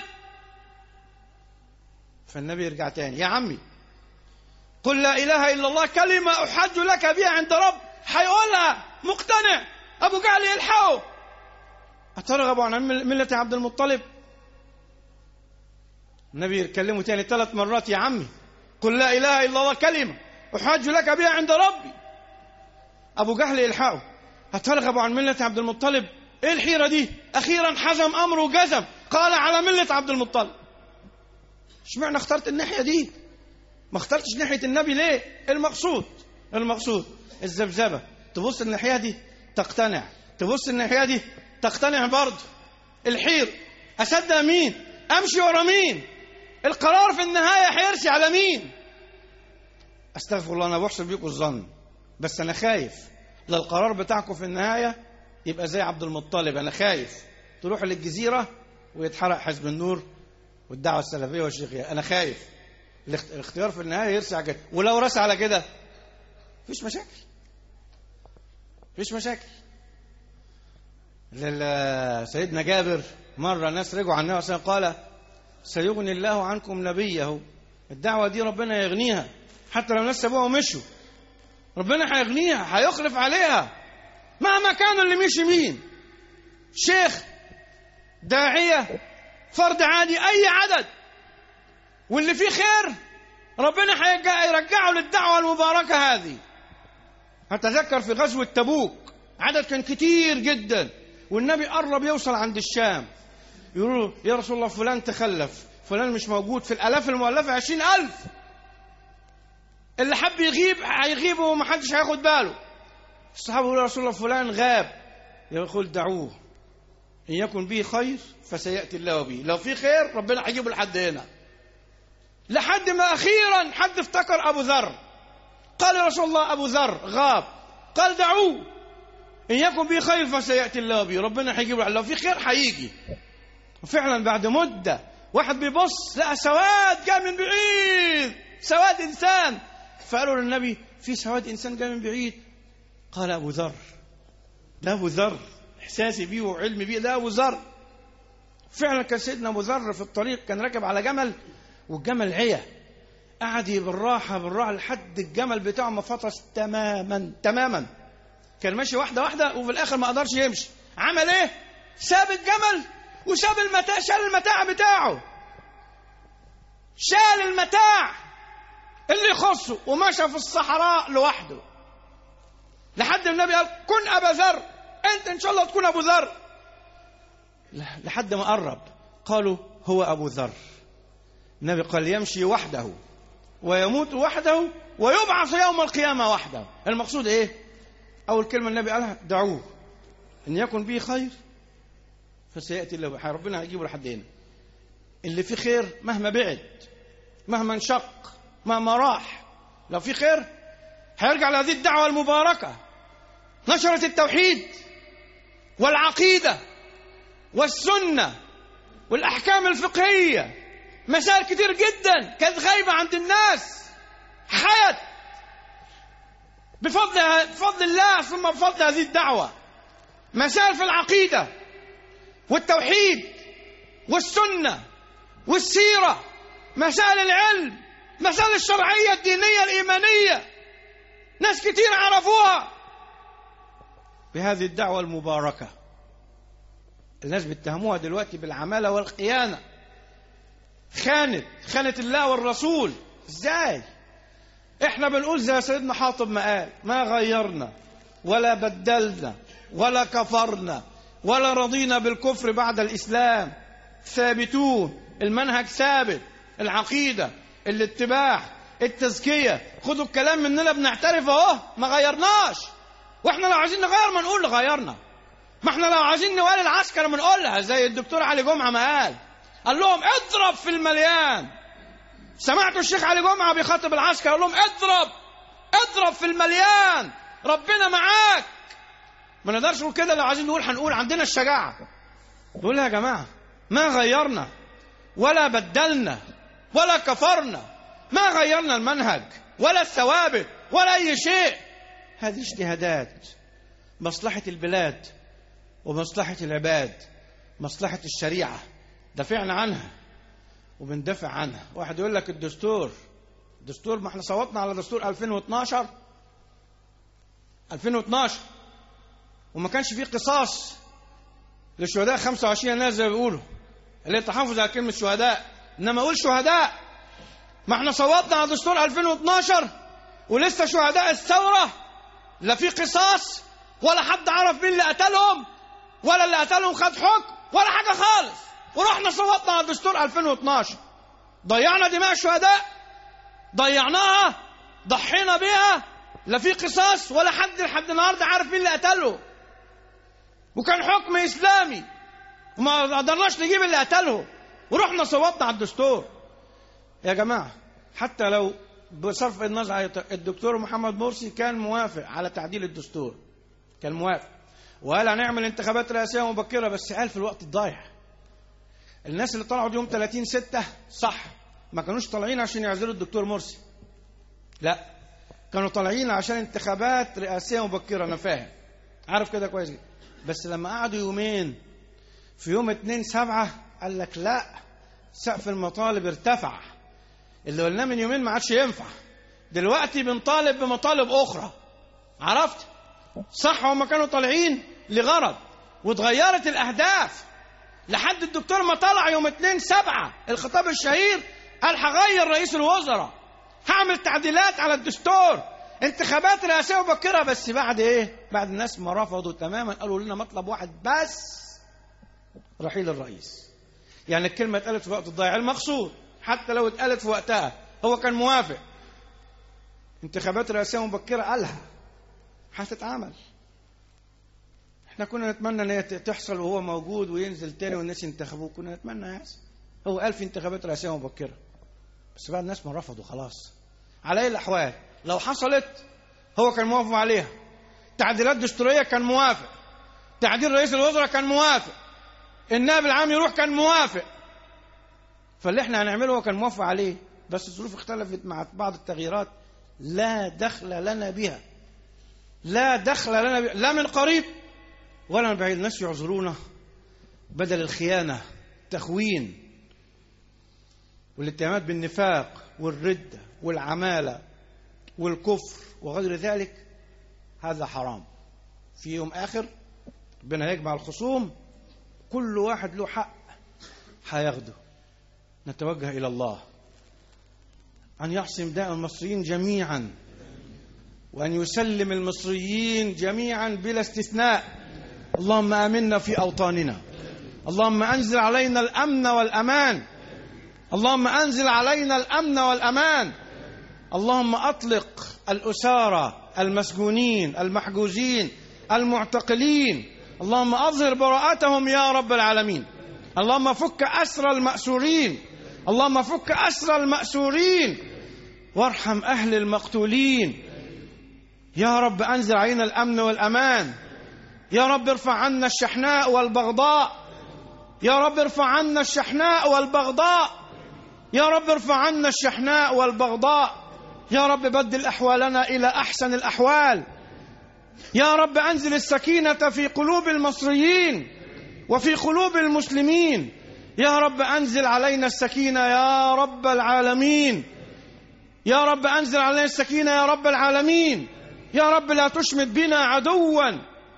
فالنبي يرجع تاني، يا عمي قل لا إله إلا الله، كلمة أحج لك بها عند رب. هيقولها مقتنع. أبو جهل يلحقه، أترغب عن ملة عبد المطلب؟ النبي يكلمه تاني ثلاث مرات، يا عمي قل لا إله إلا الله، كلمة أحج لك بها عند ربي. أبو جهل يلحقه، أترغب عن ملة عبد المطلب؟ إيه الحيرة دي؟ أخيرا حزم أمره وجزم، قال على ملة عبد المطلب. اشمعنى اخترت الناحية دي؟ ما اخترتش ناحية النبي ليه؟ المقصود المقصود الذبذبة. تبص الناحية دي تقتنع، تبص الناحية دي تقتنع برضه. الحير، أصدق مين؟ أمشي ورا مين؟ القرار في النهاية هيرسي على مين؟ أستغفر الله، أنا بحسن بيكم الظن، بس أنا خايف لا القرار بتاعكم في النهاية يبقى زي عبد المطلب. أنا خايف تروح للجزيرة ويتحرق حزب النور والدعوة السلفية والشيخية. أنا خايف الاختيار في النهاية يرسي على كده. ولو رسى على كده مفيش مشاكل، مفيش مشاكل. سيدنا جابر مرة ناس رجعوا عن النبي صلى الله عليه وسلم قال سيغني الله عنكم نبيه. الدعوة دي ربنا يغنيها، حتى لو الناس سابوها ومشوا ربنا هيغنيها، هيخلف عليها مهما كانوا اللي مشي مين. شيخ، داعية، فرد عادي، أي عدد، واللي فيه خير ربنا هيرجعه للدعوة المباركة هذه. هتذكر في غزوة تبوك عدد كان كتير جدا، والنبي قرب يوصل عند الشام، يقولوا يا رسول الله فلان تخلف، فلان مش موجود. في الآلاف المؤلفة عشرين ألف، اللي حب يغيب هيغيب ومحدش هياخد باله. الصحابة يقولوا يا رسول الله فلان غاب، يقول دعوه إن يكن به خير فسيأتي الله به، لو في خير ربنا هيجيبه لحد هنا. لحد ما أخيرا حد افتكر أبو ذر، قال يا رسول الله أبو ذر غاب، قال دعوه إن يكن به خير فسيأتي الله به، ربنا هيجيبه لو في خير هيجي. وفعلا بعد مدة واحد بيبص لقى سواد جاء من بعيد، سواد إنسان. فقالوا للنبي في سواد إنسان جاء من بعيد. قال أبو ذر، ده أبو ذر، إحساسي بيه وعلمي بيه، ده أبو ذر. فعلا كان سيدنا أبو ذر في الطريق كان راكب على جمل، والجمل عيا، قعد بالراحة بالراحة لحد الجمل بتاعه ما فطس تماما تماما. كان ماشي واحدة واحدة وفي الآخر ما قدرش يمشي. عمل إيه؟ ساب الجمل وساب المتاع، شال المتاع بتاعه، شال المتاع اللي يخصه ومشى في الصحراء لوحده لحد النبي قال كن أبا ذر، أنت إن شاء الله تكون أبو ذر. لحد ما قرب قالوا هو أبو ذر. النبي قال يمشي وحده ويموت وحده ويبعث يوم القيامة وحده. المقصود إيه؟ أول كلمة النبي قالها دعوه، إن يكن به خير فسيأتي الله بخير. ربنا هيجيبه لحد هنا. اللي فيه خير مهما بعد، مهما انشق، مهما راح، لو في خير هيرجع لهذه الدعوة المباركة. نشرت التوحيد والعقيدة والسنة والأحكام الفقهية، مسائل كتير جدا كانت غايبة عند الناس، حيت بفضل بفضل الله ثم بفضل هذه الدعوة. مسائل في العقيدة والتوحيد والسنة والسيرة، مسائل العلم، مسائل الشرعية الدينية الإيمانية، ناس كتير عرفوها بهذه الدعوة المباركة. الناس بيتهموها دلوقتي بالعمالة والخيانة، خانت خانت الله والرسول. ازاي؟ احنا بنقول زي سيدنا حاطب ما قال ما غيرنا ولا بدلنا ولا كفرنا ولا رضينا بالكفر بعد الإسلام، ثابتون، المنهج ثابت، العقيدة، الاتباع، التزكية. خدوا الكلام مننا بنعترف اهو، ما غيرناش. واحنا لو عايزين نغير ما نقول غيرنا، ما احنا لو عايزين نوالي العسكر ما نقولها زي الدكتور علي جمعة ما قال قال لهم اضرب في المليان. سمعتوا الشيخ علي جمعة بيخاطب العسكر قال لهم اضرب اضرب في المليان، ربنا معاك. ما نقدرش نقول كده، لو عايزين نقول هنقول عندنا الشجاعة نقول يا جماعة ما غيرنا ولا بدلنا ولا كفرنا، ما غيرنا المنهج ولا الثوابت ولا أي شيء. هذه اجتهادات، مصلحة البلاد ومصلحة العباد، مصلحة الشريعة دافعنا عنها وبندافع عنها. واحد يقول لك الدستور الدستور ما احنا صوتنا على دستور ألفين واثناشر ألفين واثناشر وما كانش فيه قصاص للشهداء خمسة وعشرين يناير زي ما بيقولوا، اللي تحافظ على كلمة شهداء، انما اقول شهداء. ما احنا صوتنا على دستور ألفين واثناشر ولسه شهداء الثورة لا في قصاص ولا حد عرف مين اللي قتلهم ولا اللي قتلهم خد حكم ولا حاجة خالص، ورحنا صوتنا على دستور ألفين واثناشر. ضيعنا دماء الشهداء، ضيعناها، ضحينا بيها، لا في قصاص ولا حد لحد النهارده عارف مين اللي قتله، وكان حكم إسلامي وما قدرناش نجيب اللي قتله، ورحنا صوتنا على الدستور. يا جماعة حتى لو بصرف النظر الدكتور محمد مرسي كان موافق على تعديل الدستور، كان موافق وقال هنعمل انتخابات رئاسية مبكرة، بس قال في الوقت الضايع. الناس اللي طلعوا يوم ثلاثين ستة صح ما كانوش طالعين عشان يعزلوا الدكتور مرسي، لا كانوا طالعين عشان انتخابات رئاسية مبكرة. أنا فاهم عارف كده كويس جدا، بس لما قعدوا يومين في يوم اتنين سبعة قال لك لا سقف المطالب ارتفع، اللي قلناه من يومين ما عادش ينفع، دلوقتي بنطالب بمطالب أخرى. عرفت؟ صح هم كانوا طالعين لغرض وتغيرت الأهداف لحد الدكتور ما طلع يوم اتنين سبعة الخطاب الشهير قال هغير رئيس الوزراء، هعمل تعديلات على الدستور، انتخابات رئاسية مبكرة. بس بعد ايه؟ بعد الناس ما رفضوا تماما، قالوا لنا مطلب واحد بس، رحيل الرئيس. يعني الكلمة اتقالت في وقت الضياع. المقصود حتى لو اتقالت في وقتها هو كان موافق، انتخابات رئاسية مبكرة قالها هتتعمل. احنا كنا نتمنى ان هي تحصل وهو موجود وينزل تاني والناس ينتخبوه، كنا نتمنى يحصل. هو قال في انتخابات رئاسية مبكرة، بس بعد الناس ما رفضوا خلاص. على اي الاحوال لو حصلت هو كان موافق عليها، تعديلات دستورية كان موافق، تعديل رئيس الوزراء كان موافق، النائب العام يروح كان موافق، فاللي احنا هنعمله هو كان موافق عليه. بس الظروف اختلفت مع بعض التغييرات لا دخل لنا بها، لا دخل لنا لا من قريب ولا من بعيد. الناس يعذرونا بدل الخيانة، التخوين والاتهامات بالنفاق والردة والعمالة والكفر وغير ذلك. هذا حرام. في يوم آخر ربنا يجمع الخصوم، كل واحد له حق هياخده. نتوجه إلى الله أن يعصم داء المصريين جميعا، وأن يسلم المصريين جميعا بلا استثناء. اللهم آمنا في أوطاننا، اللهم أنزل علينا الأمن والأمان، اللهم أنزل علينا الأمن والأمان. اللهم أطلق الأسارى المسجونين المحجوزين المعتقلين، اللهم أظهر براءتهم يا رب العالمين. اللهم فك أسر المأسورين، اللهم فك أسر المأسورين وارحم أهل المقتولين يا رب. أنزل علينا الأمن والأمان يا رب. ارفع عنا الشحناء والبغضاء يا رب. ارفع عنا الشحناء والبغضاء يا رب. ارفع عنا الشحناء والبغضاء يا رب. بدل أحوالنا إلى أحسن الأحوال يا رب. أنزل السكينة في قلوب المصريين وفي قلوب المسلمين يا رب. أنزل علينا السكينة يا رب العالمين يا رب. أنزل علينا السكينة يا رب العالمين يا رب. لا تشمت بنا عدوا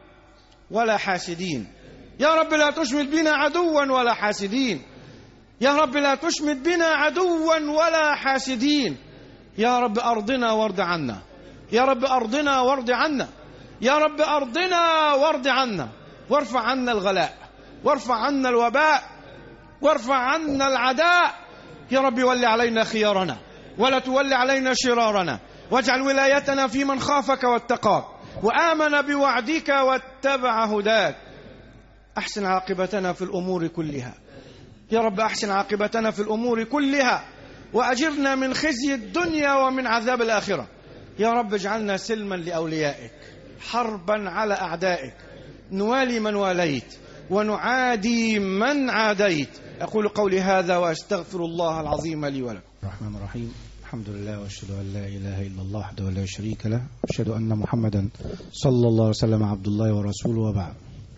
ولا حاسدين يا رب. لا تشمت بنا عدوا ولا حاسدين يا رب. لا تشمت بنا عدوا ولا حاسدين يا رب. أرضنا وارض عنا يا رب. أرضنا وارض عنا يا رب. أرضنا وارض عنا، وارفع عنا الغلاء، وارفع عنا الوباء، وارفع عنا العداء يا رب. ولي علينا خيارنا ولا تولي علينا شرارنا، واجعل ولايتنا في من خافك واتقاك وآمن بوعدك واتبع هداك. أحسن عاقبتنا في الأمور كلها يا رب. أحسن عاقبتنا في الأمور كلها، وأجرنا من خزي الدنيا ومن عذاب الآخرة يا رب. اجعلنا سلما لأوليائك، حربا على أعدائك، نوالي من واليت ونعادي من عاديت. أقول قولي هذا وأستغفر الله العظيم لي ولكم. الرحمن الرحيم. الحمد لله وأشهد أن لا إله إلا الله وحده لا شريك له، أشهد أن محمدا صلى الله عليه وسلم عبد الله ورسوله، وبعد.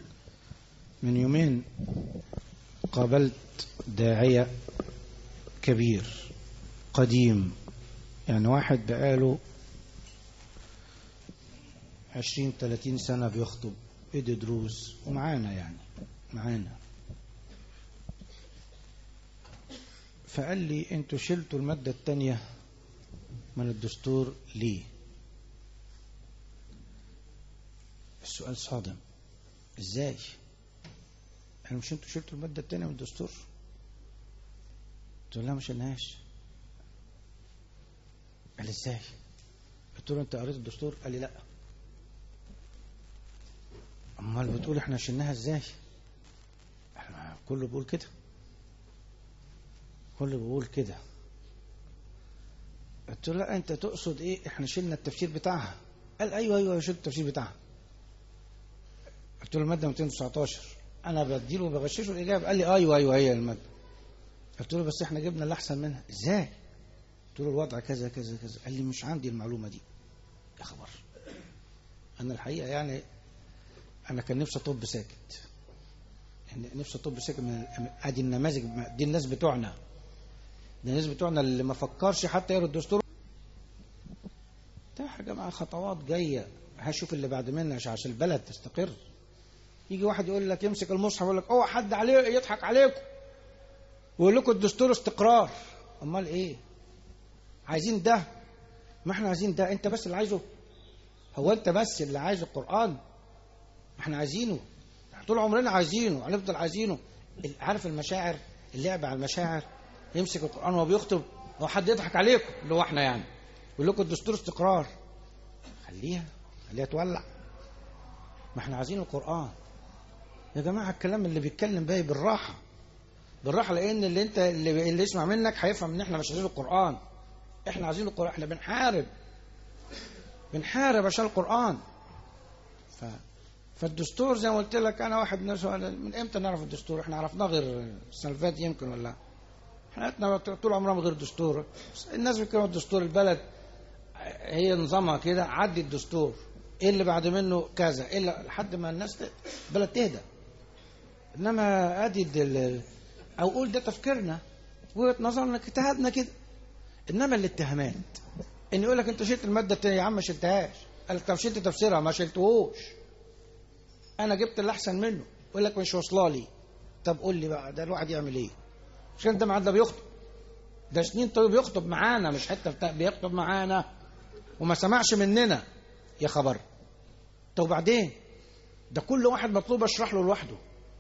من يومين قابلت داعية كبير قديم، يعني واحد بقاله عشرين ثلاثين سنة بيخطب، ادي دروس ومعانا يعني معانا. فقال لي انتوا شلتوا المادة الثانية من الدستور ليه؟ السؤال صادم، ازاي؟ قال مش انتوا شلتوا المادة الثانية من الدستور؟ قلت له لا ما شلناهاش. قال لي ازاي؟ قلت له انت قريت الدستور؟ قال لي لا. امال بتقول احنا شلناها ازاي؟ كله بيقول كده، كله بيقول كده. قلت له لا انت تقصد ايه؟ احنا شلنا التفسير بتاعها. قال ايوه ايوه شلت التفسير بتاعها. قلت له الماده مئتين وتسعتاشر، انا بديله وبغششه الاجابه. قال لي ايوه ايوه هي الماده. قلت له بس احنا جبنا اللي احسن منها. ازاي؟ قلت له الوضع كذا كذا كذا. قال لي مش عندي المعلومه دي. يا خبر. انا الحقيقه يعني انا كان نفسي اطب ساكت، يعني نفسي اطب ساكت من ادي النماذج دي. الناس بتوعنا دي الناس بتوعنا اللي ما فكرش حتى يقرا الدستور. ده يا جماعه خطوات جايه، هشوف اللي بعد منها عشان البلد تستقر. يجي واحد يقول لك يمسك المصحف يقول لك اوعى حد عليه يضحك عليكم ويقول لكم الدستور استقرار. امال ايه؟ عايزين ده؟ ما احنا عايزين ده. انت بس اللي عايزه؟ هو انت بس اللي عايز القرآن؟ احنا عايزينه، احنا طول عمرنا عايزينه، هنفضل عايزينه. عارف المشاعر، اللعب على المشاعر. يمسك القرآن وهو بيخطب هو حد يضحك عليكم اللي هو احنا يعني يقول لكم الدستور استقرار. خليها خليها تولع. ما احنا عايزين القرآن يا جماعة. الكلام اللي بيتكلم باقي بالراحة بالراحة، لان اللي انت اللي, اللي يسمع منك هيفهم ان احنا مش عايزين القرآن. احنا عايزين القرآن، احنا بنحارب بنحارب عشان القرآن. ف... فالدستور زي ما قلت لك، انا واحد من من امتى نعرف الدستور؟ احنا عرفناه غير السنه اللي فاتت يمكن، ولا حياتنا طول عمرنا من غير دستور. الناس بيتكلموا الدستور، البلد هي نظامها كده، عدي الدستور. ايه اللي بعد منه كذا، ايه اللي لحد ما الناس ت- بلد تهدى. انما ادي ال- او قول ده تفكيرنا وجهة نظرنا اجتهادنا كده. انما الاتهامات ان يقول لك انت شلت الماده التانية، يا عم ما شلتهاش. قال لك طب شلت تفسيرها، ما شلتهوش، انا جبت اللي احسن منه. يقول لك مش واصله لي. طب قول لي بقى ده الواحد يعمل ايه؟ عشان ده معاد ده بيخطب، ده سنين طويل بيخطب معانا، مش حته بتاع بيخطب معانا وما سمعش مننا. يا خبر. طب وبعدين ده كل واحد مطلوب اشرح له لوحده.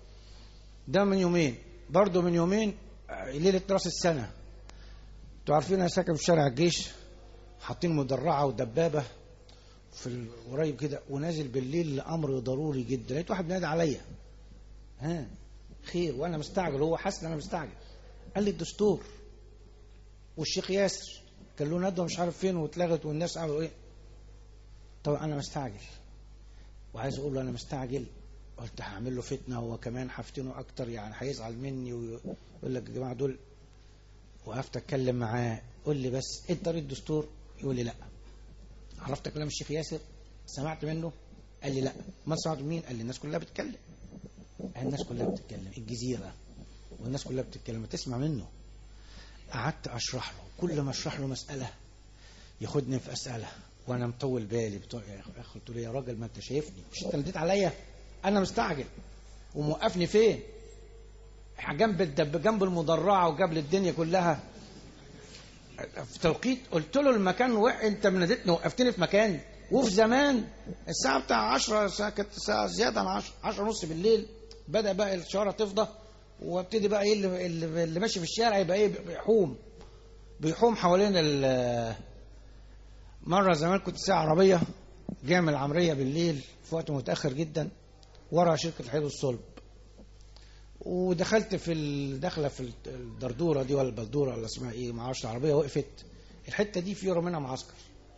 ده من يومين برضه، من يومين ليله راس السنه. انتوا عارفين انا ساكن في شارع الجيش، حاطين مدرعه ودبابه في القريب كده، ونازل بالليل لامر ضروري جدا. لقيت واحد بينادي عليا، ها خير، وانا مستعجل، هو حاسس ان انا مستعجل. قال لي الدستور والشيخ ياسر كان له ندوه مش عارف فين واتلغت والناس عملوا ايه. طبعا انا مستعجل وعايز اقول له انا مستعجل. قلت هعمل له فتنه هو كمان، هفتنه اكتر يعني، هيزعل مني ويقول لك يا جماعه دول. وقفت اتكلم معاه، قول لي بس انت قريت الدستور؟ يقول لي لا. عرفت كلام الشيخ ياسر؟ سمعت منه؟ قال لي لا. ما سمعت مين؟ قال لي الناس كلها بتتكلم. الناس كلها بتتكلم، الجزيره والناس كلها بتتكلم، تسمع منه. قعدت اشرح له، كل ما اشرح له مساله ياخدني في اسئله وانا مطول بالي. بتوع يا اخي قلت له يا راجل ما انت شايفني، مش انت نديت عليا؟ انا مستعجل وموقفني فين؟ جنب الدب، جنب المدرعه وجنب الدنيا كلها في توقيت. قلت له المكان وقع، انت ناديتني وقفتني في مكاني. وفي زمان الساعه بتاع عشرة كانت ساعه زياده عن عشرة، عشرة ونص بالليل بدا بقى الشوارع تفضى، وابتدي بقى ايه اللي, اللي, اللي ماشي في الشارع يبقى ايه، بيحوم بيحوم حوالين ال. مره زمان كنت ساعه عربيه جايه من العمريه بالليل في وقت متاخر جدا ورا شركه الحيض والصلب، ودخلت في الدخله في الدردوره دي ولا البلدوره ولا اسمها ايه، ما اعرفش. العربيه وقفت الحته دي في منها معسكر،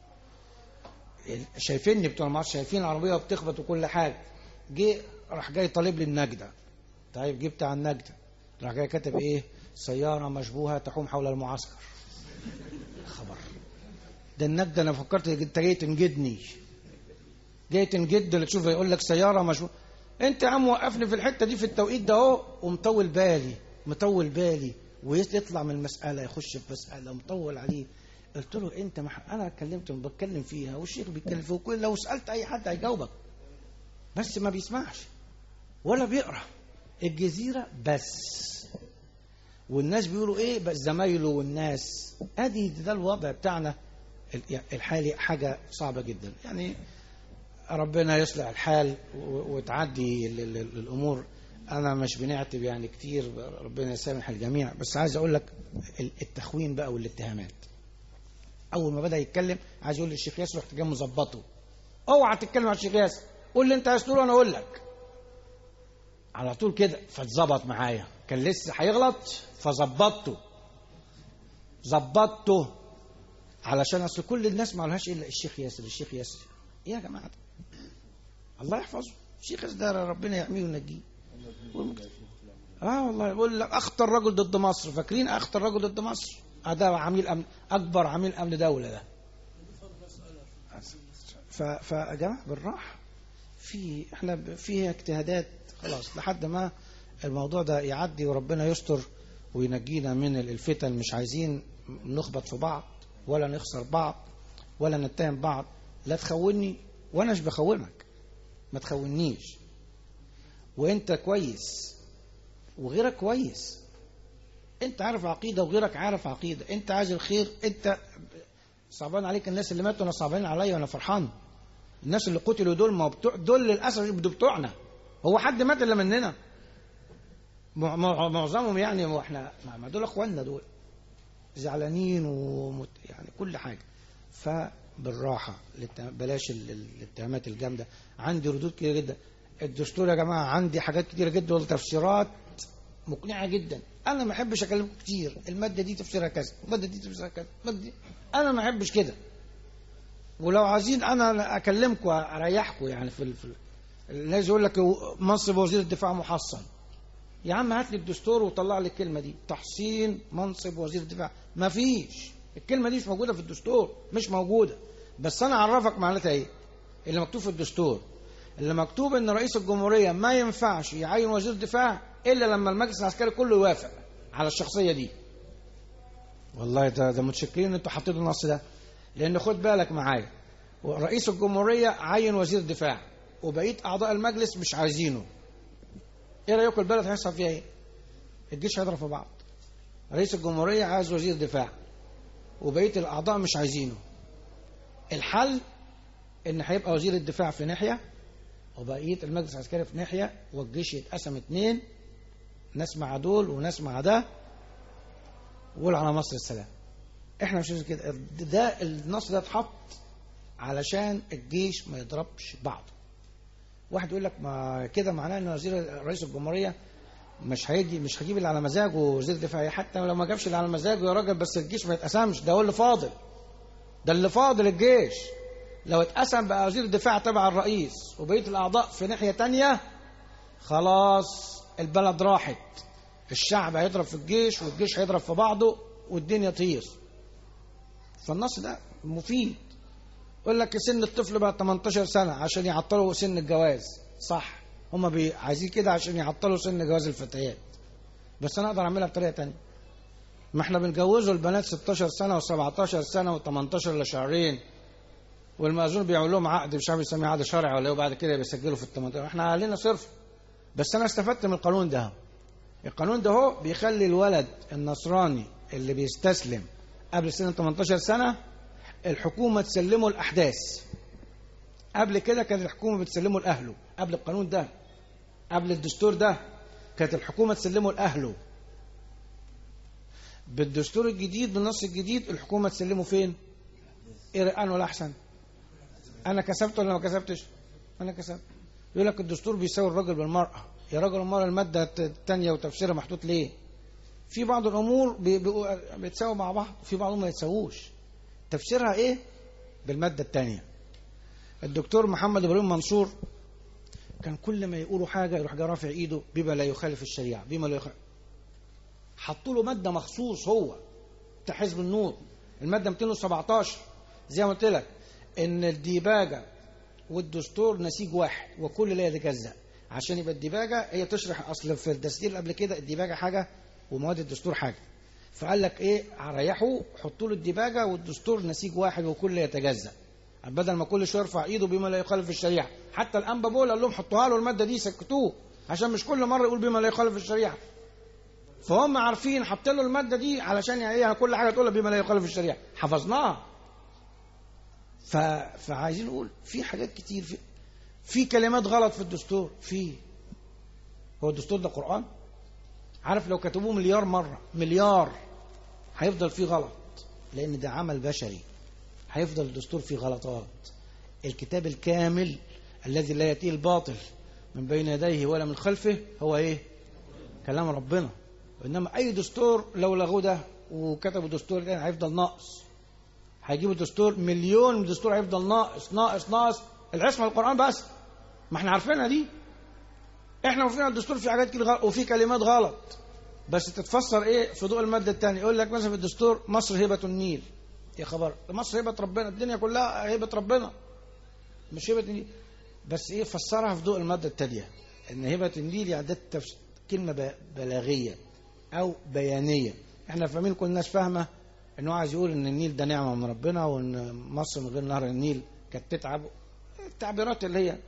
شايفيني بتوع المعسكر، شايفين العربيه وبتخبط وكل حاجه. جه راح جاي طالب لي النجده. طيب جبت على النجده، راح جاي كاتب ايه؟ سياره مشبوهه تحوم حول المعسكر. خبر. ده النجده انا فكرت انت جاي تنجدني، جاي تنجد اللي تشوف يقول لك سياره مشبوهه. انت يا عم وقفني في الحته دي في التوقيت ده اهو، ومطول بالي مطول بالي ويطلع من المساله يخش في مساله مطول عليه. قلت له انت مح... انا اتكلمت بتكلم فيها والشيخ بيتكلم فيها، وكل لو سالت اي حد هيجاوبك، بس ما بيسمعش ولا بيقرا. الجزيره بس، والناس بيقولوا ايه بس زمايله والناس. ادي ده الوضع بتاعنا الحالي، حاجه صعبه جدا يعني. ربنا يصلح الحال وتعدي الامور. انا مش بنعتب يعني كتير، ربنا يسامح الجميع. بس عايز اقول لك التخوين بقى والاتهامات. اول ما بدا يتكلم عايز يقول للشيخ ياسر، رحت جاي مظبطه، اوعى تتكلم على الشيخ ياسر، قول اللي انت عايز تقوله انا اقول لك على طول كده. فاتظبط معايا، كان لسه هيغلط فظبطته ظبطته علشان اصل كل الناس ما لهاش الا الشيخ ياسر الشيخ ياسر. ايه يا جماعه ده؟ الله يحفظه الشيخ ياسر ده، ربنا يحميه وينجيه. اه والله يقول لك اخطر رجل ضد مصر. فاكرين اخطر رجل ضد مصر؟ اه ده عميل امن، اكبر عميل امن دوله ده. فيا جماعه بالراحه، في احنا فيها اجتهادات خلاص لحد ما الموضوع ده يعدي وربنا يستر وينجينا من الفتن. مش عايزين نخبط في بعض ولا نخسر بعض ولا نتهم بعض. لا تخوني وانا مش بخونك، ما تخونيش. وانت كويس وغيرك كويس، انت عارف عقيده وغيرك عارف عقيده، انت عايز الخير. انت صعبان عليك الناس اللي ماتوا، انا صعبان عليا وانا فرحان. الناس اللي قتلوا دول ما بتوع دول للاسف دول بتوعنا. هو حد مات الا مننا؟ معظمهم يعني. واحنا ما دول اخواننا، دول زعلانين ومت يعني كل حاجه. فبالراحه، بلاش الاتهامات الجامده. عندي ردود كتير جدا. الدستور يا جماعه عندي حاجات كتيره جدا وتفسيرات مقنعه جدا. انا ما احبش اكلمكم كتير، الماده دي تفسيرها كذا، الماده دي تفسيرها كذا، الماده دي انا ما احبش كده. ولو عايزين انا اكلمكم اريحكم يعني. في الناس يقول لك منصب وزير الدفاع محصن. يا عم هات لي الدستور وطلع لي الكلمه دي، تحصين منصب وزير الدفاع. ما فيش، الكلمه دي مش موجوده في الدستور، مش موجوده. بس انا اعرفك معناتها ايه. اللي مكتوب في الدستور، اللي مكتوب ان رئيس الجمهورية ما ينفعش يعين وزير دفاع الا لما المجلس العسكري كله يوافق على الشخصية دي. والله ده ده متشكرين ان انتوا حطيتوا النص ده، لان خد بالك معايا، رئيس الجمهورية عين وزير دفاع وبقيه اعضاء المجلس مش عايزينه. ايه رايكم البلد هيحصل فيها ايه؟ الجيش هيضرب في بعض. رئيس الجمهورية عايز وزير دفاع وبقيه الاعضاء مش عايزينه. الحل ان هيبقى وزير الدفاع في ناحيه وبقيه المجلس العسكري في ناحيه، والجيش يتقسم اتنين، ناس مع دول وناس مع ده، وقول على مصر السلام. احنا مش عايزين كده. ده النص ده اتحط علشان الجيش ما يضربش بعض. واحد يقول لك ما كده معناه ان وزير رئيس الجمهوريه مش هيجي مش هجيب اللي على مزاجه وزير الدفاع. حتى لو ما جابش اللي على مزاجه يا راجل، بس الجيش ما يتقسمش. ده هو اللي فاضل، ده اللي فاضل الجيش. لو اتقسم بقى وزير الدفاع تبع الرئيس وبقيه الاعضاء في ناحيه تانية، خلاص البلد راحت. الشعب هيضرب في الجيش والجيش هيضرب في بعضه والدنيا تطير. فالنص ده مفيد. يقول لك سن الطفل بقى تمنتاشر سنة عشان يعطلوا سن الجواز. صح، هم عايزين كده عشان يعطلوا سن جواز الفتيات، بس انا اقدر اعملها بطريقه تانية. ما احنا بنجوزوا البنات ستاشر سنة وسبعتاشر سنة وتمنتاشر لشهرين، والمأذون بيعمل لهم عقد مش عارف يسميه عقد شرعي ولا ايه، وبعد كده بيسجلوا في التمنتاشر. احنا علينا صرف. بس انا استفدت من القانون ده. القانون ده هو بيخلي الولد النصراني اللي بيستسلم قبل سن تمنتاشر سنة الحكومة تسلمه الأحداث. قبل كده كانت الحكومة بتسلمه لأهله. قبل القانون ده، قبل الدستور ده، كانت الحكومة تسلمه لأهله. بالدستور الجديد بالنص الجديد الحكومة تسلمه فين؟ ايه رأيك ولا أحسن؟ أنا كسبت ولا ما كسبتش؟ أنا كسبت. يقول لك الدستور بيساوي الرجل بالمرأة. يا راجل المرأة المادة الثانية وتفسيرها محطوط ليه؟ في بعض الأمور بيتساووا مع بعض وفي بعضهم ما يتساووش. تفسيرها ايه؟ بالمادة الثانية. الدكتور محمد إبراهيم منصور كان كل ما يقولوا حاجة يروح جاي رافع ايده بما لا يخالف الشريعة، بما لا يخالف. حطوا له مادة مخصوص هو بتاع حزب النور، المادة مئتين وسبعتاشر، زي ما قلت لك ان الديباجة والدستور نسيج واحد وكل لا يتجزأ. عشان يبقى الديباجة هي تشرح اصل في الدستور قبل كده الديباجة حاجة ومواد الدستور حاجة. فقال لك ايه، ريحوا حطوا له الديباجة والدستور نسيج واحد وكل يتجزأ، بدل ما كل شويه يرفع ايده بما لا يخالف الشريعه. حتى الانبا بول قال لهم حطوها له الماده دي سكتوه عشان مش كل مره يقول بما لا يخالف الشريعه. فهم عارفين حط له الماده دي علشان يعني كل حاجه تقولها بما لا يخالف الشريعه حفظناها. ف... فعايزين نقول في حاجات كتير، في في كلمات غلط في الدستور. في هو الدستور ده قرآن؟ عارف لو كتبوه مليار مره مليار هيفضل فيه غلط، لان ده عمل بشري. هيفضل الدستور فيه غلطات. الكتاب الكامل الذي لا يأتيه الباطل من بين يديه ولا من خلفه هو ايه؟ كلام ربنا. انما اي دستور لو لغوه ده وكتبوا دستور ده هيفضل ناقص. هيجيبوا دستور مليون من دستور هيفضل ناقص ناقص ناقص. العصمة القرآن بس، ما احنا عارفينها دي. احنا عارفين الدستور فيه حاجات كتير غلط وفيه كلمات غلط، بس تتفسر ايه في ضوء المادة الثانية. يقول لك مثلا في الدستور مصر هبة النيل. يا خبر، مصر هبة ربنا، الدنيا كلها هبة ربنا مش هبة النيل. بس ايه فسرها في ضوء المادة التالية ان هبة النيل يعني ده كلمة بلاغية او بيانية. احنا فاهمين، كل الناس فاهمة انه عايز يقول ان النيل ده نعمة من ربنا، وان مصر من غير نهر النيل كانت تتعب. التعبيرات اللي هي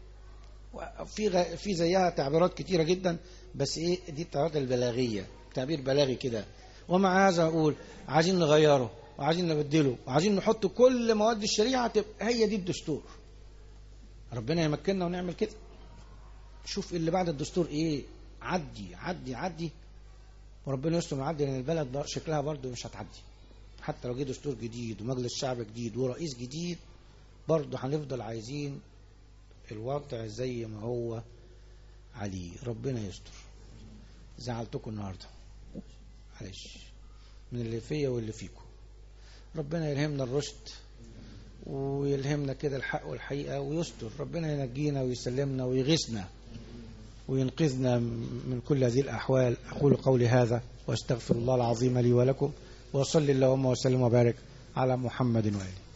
في غ... في زيها تعبيرات كتيرة جدا، بس ايه دي التعبيرات البلاغية، تعبير بلاغي كده. ومع هذا اقول عايزين نغيره وعايزين نبدله وعايزين نحط كل مواد الشريعة تبقى هي دي الدستور. ربنا يمكننا ونعمل كده. شوف اللي بعد الدستور ايه، عدي عدي عدي وربنا يستر ونعدي، لان البلد شكلها برضه مش هتعدي. حتى لو جه دستور جديد ومجلس شعب جديد ورئيس جديد برضه هنفضل عايزين الوضع زي ما هو عليه. ربنا يستر. زعلتكم النهارده معلش من اللي فيا واللي فيكم. ربنا يلهمنا الرشد ويلهمنا كده الحق والحقيقة ويستر. ربنا ينجينا ويسلمنا ويغيثنا وينقذنا من كل هذه الأحوال. أقول قولي هذا واستغفر الله العظيم لي ولكم، وصلي اللهم وسلم وبارك على محمد وآله.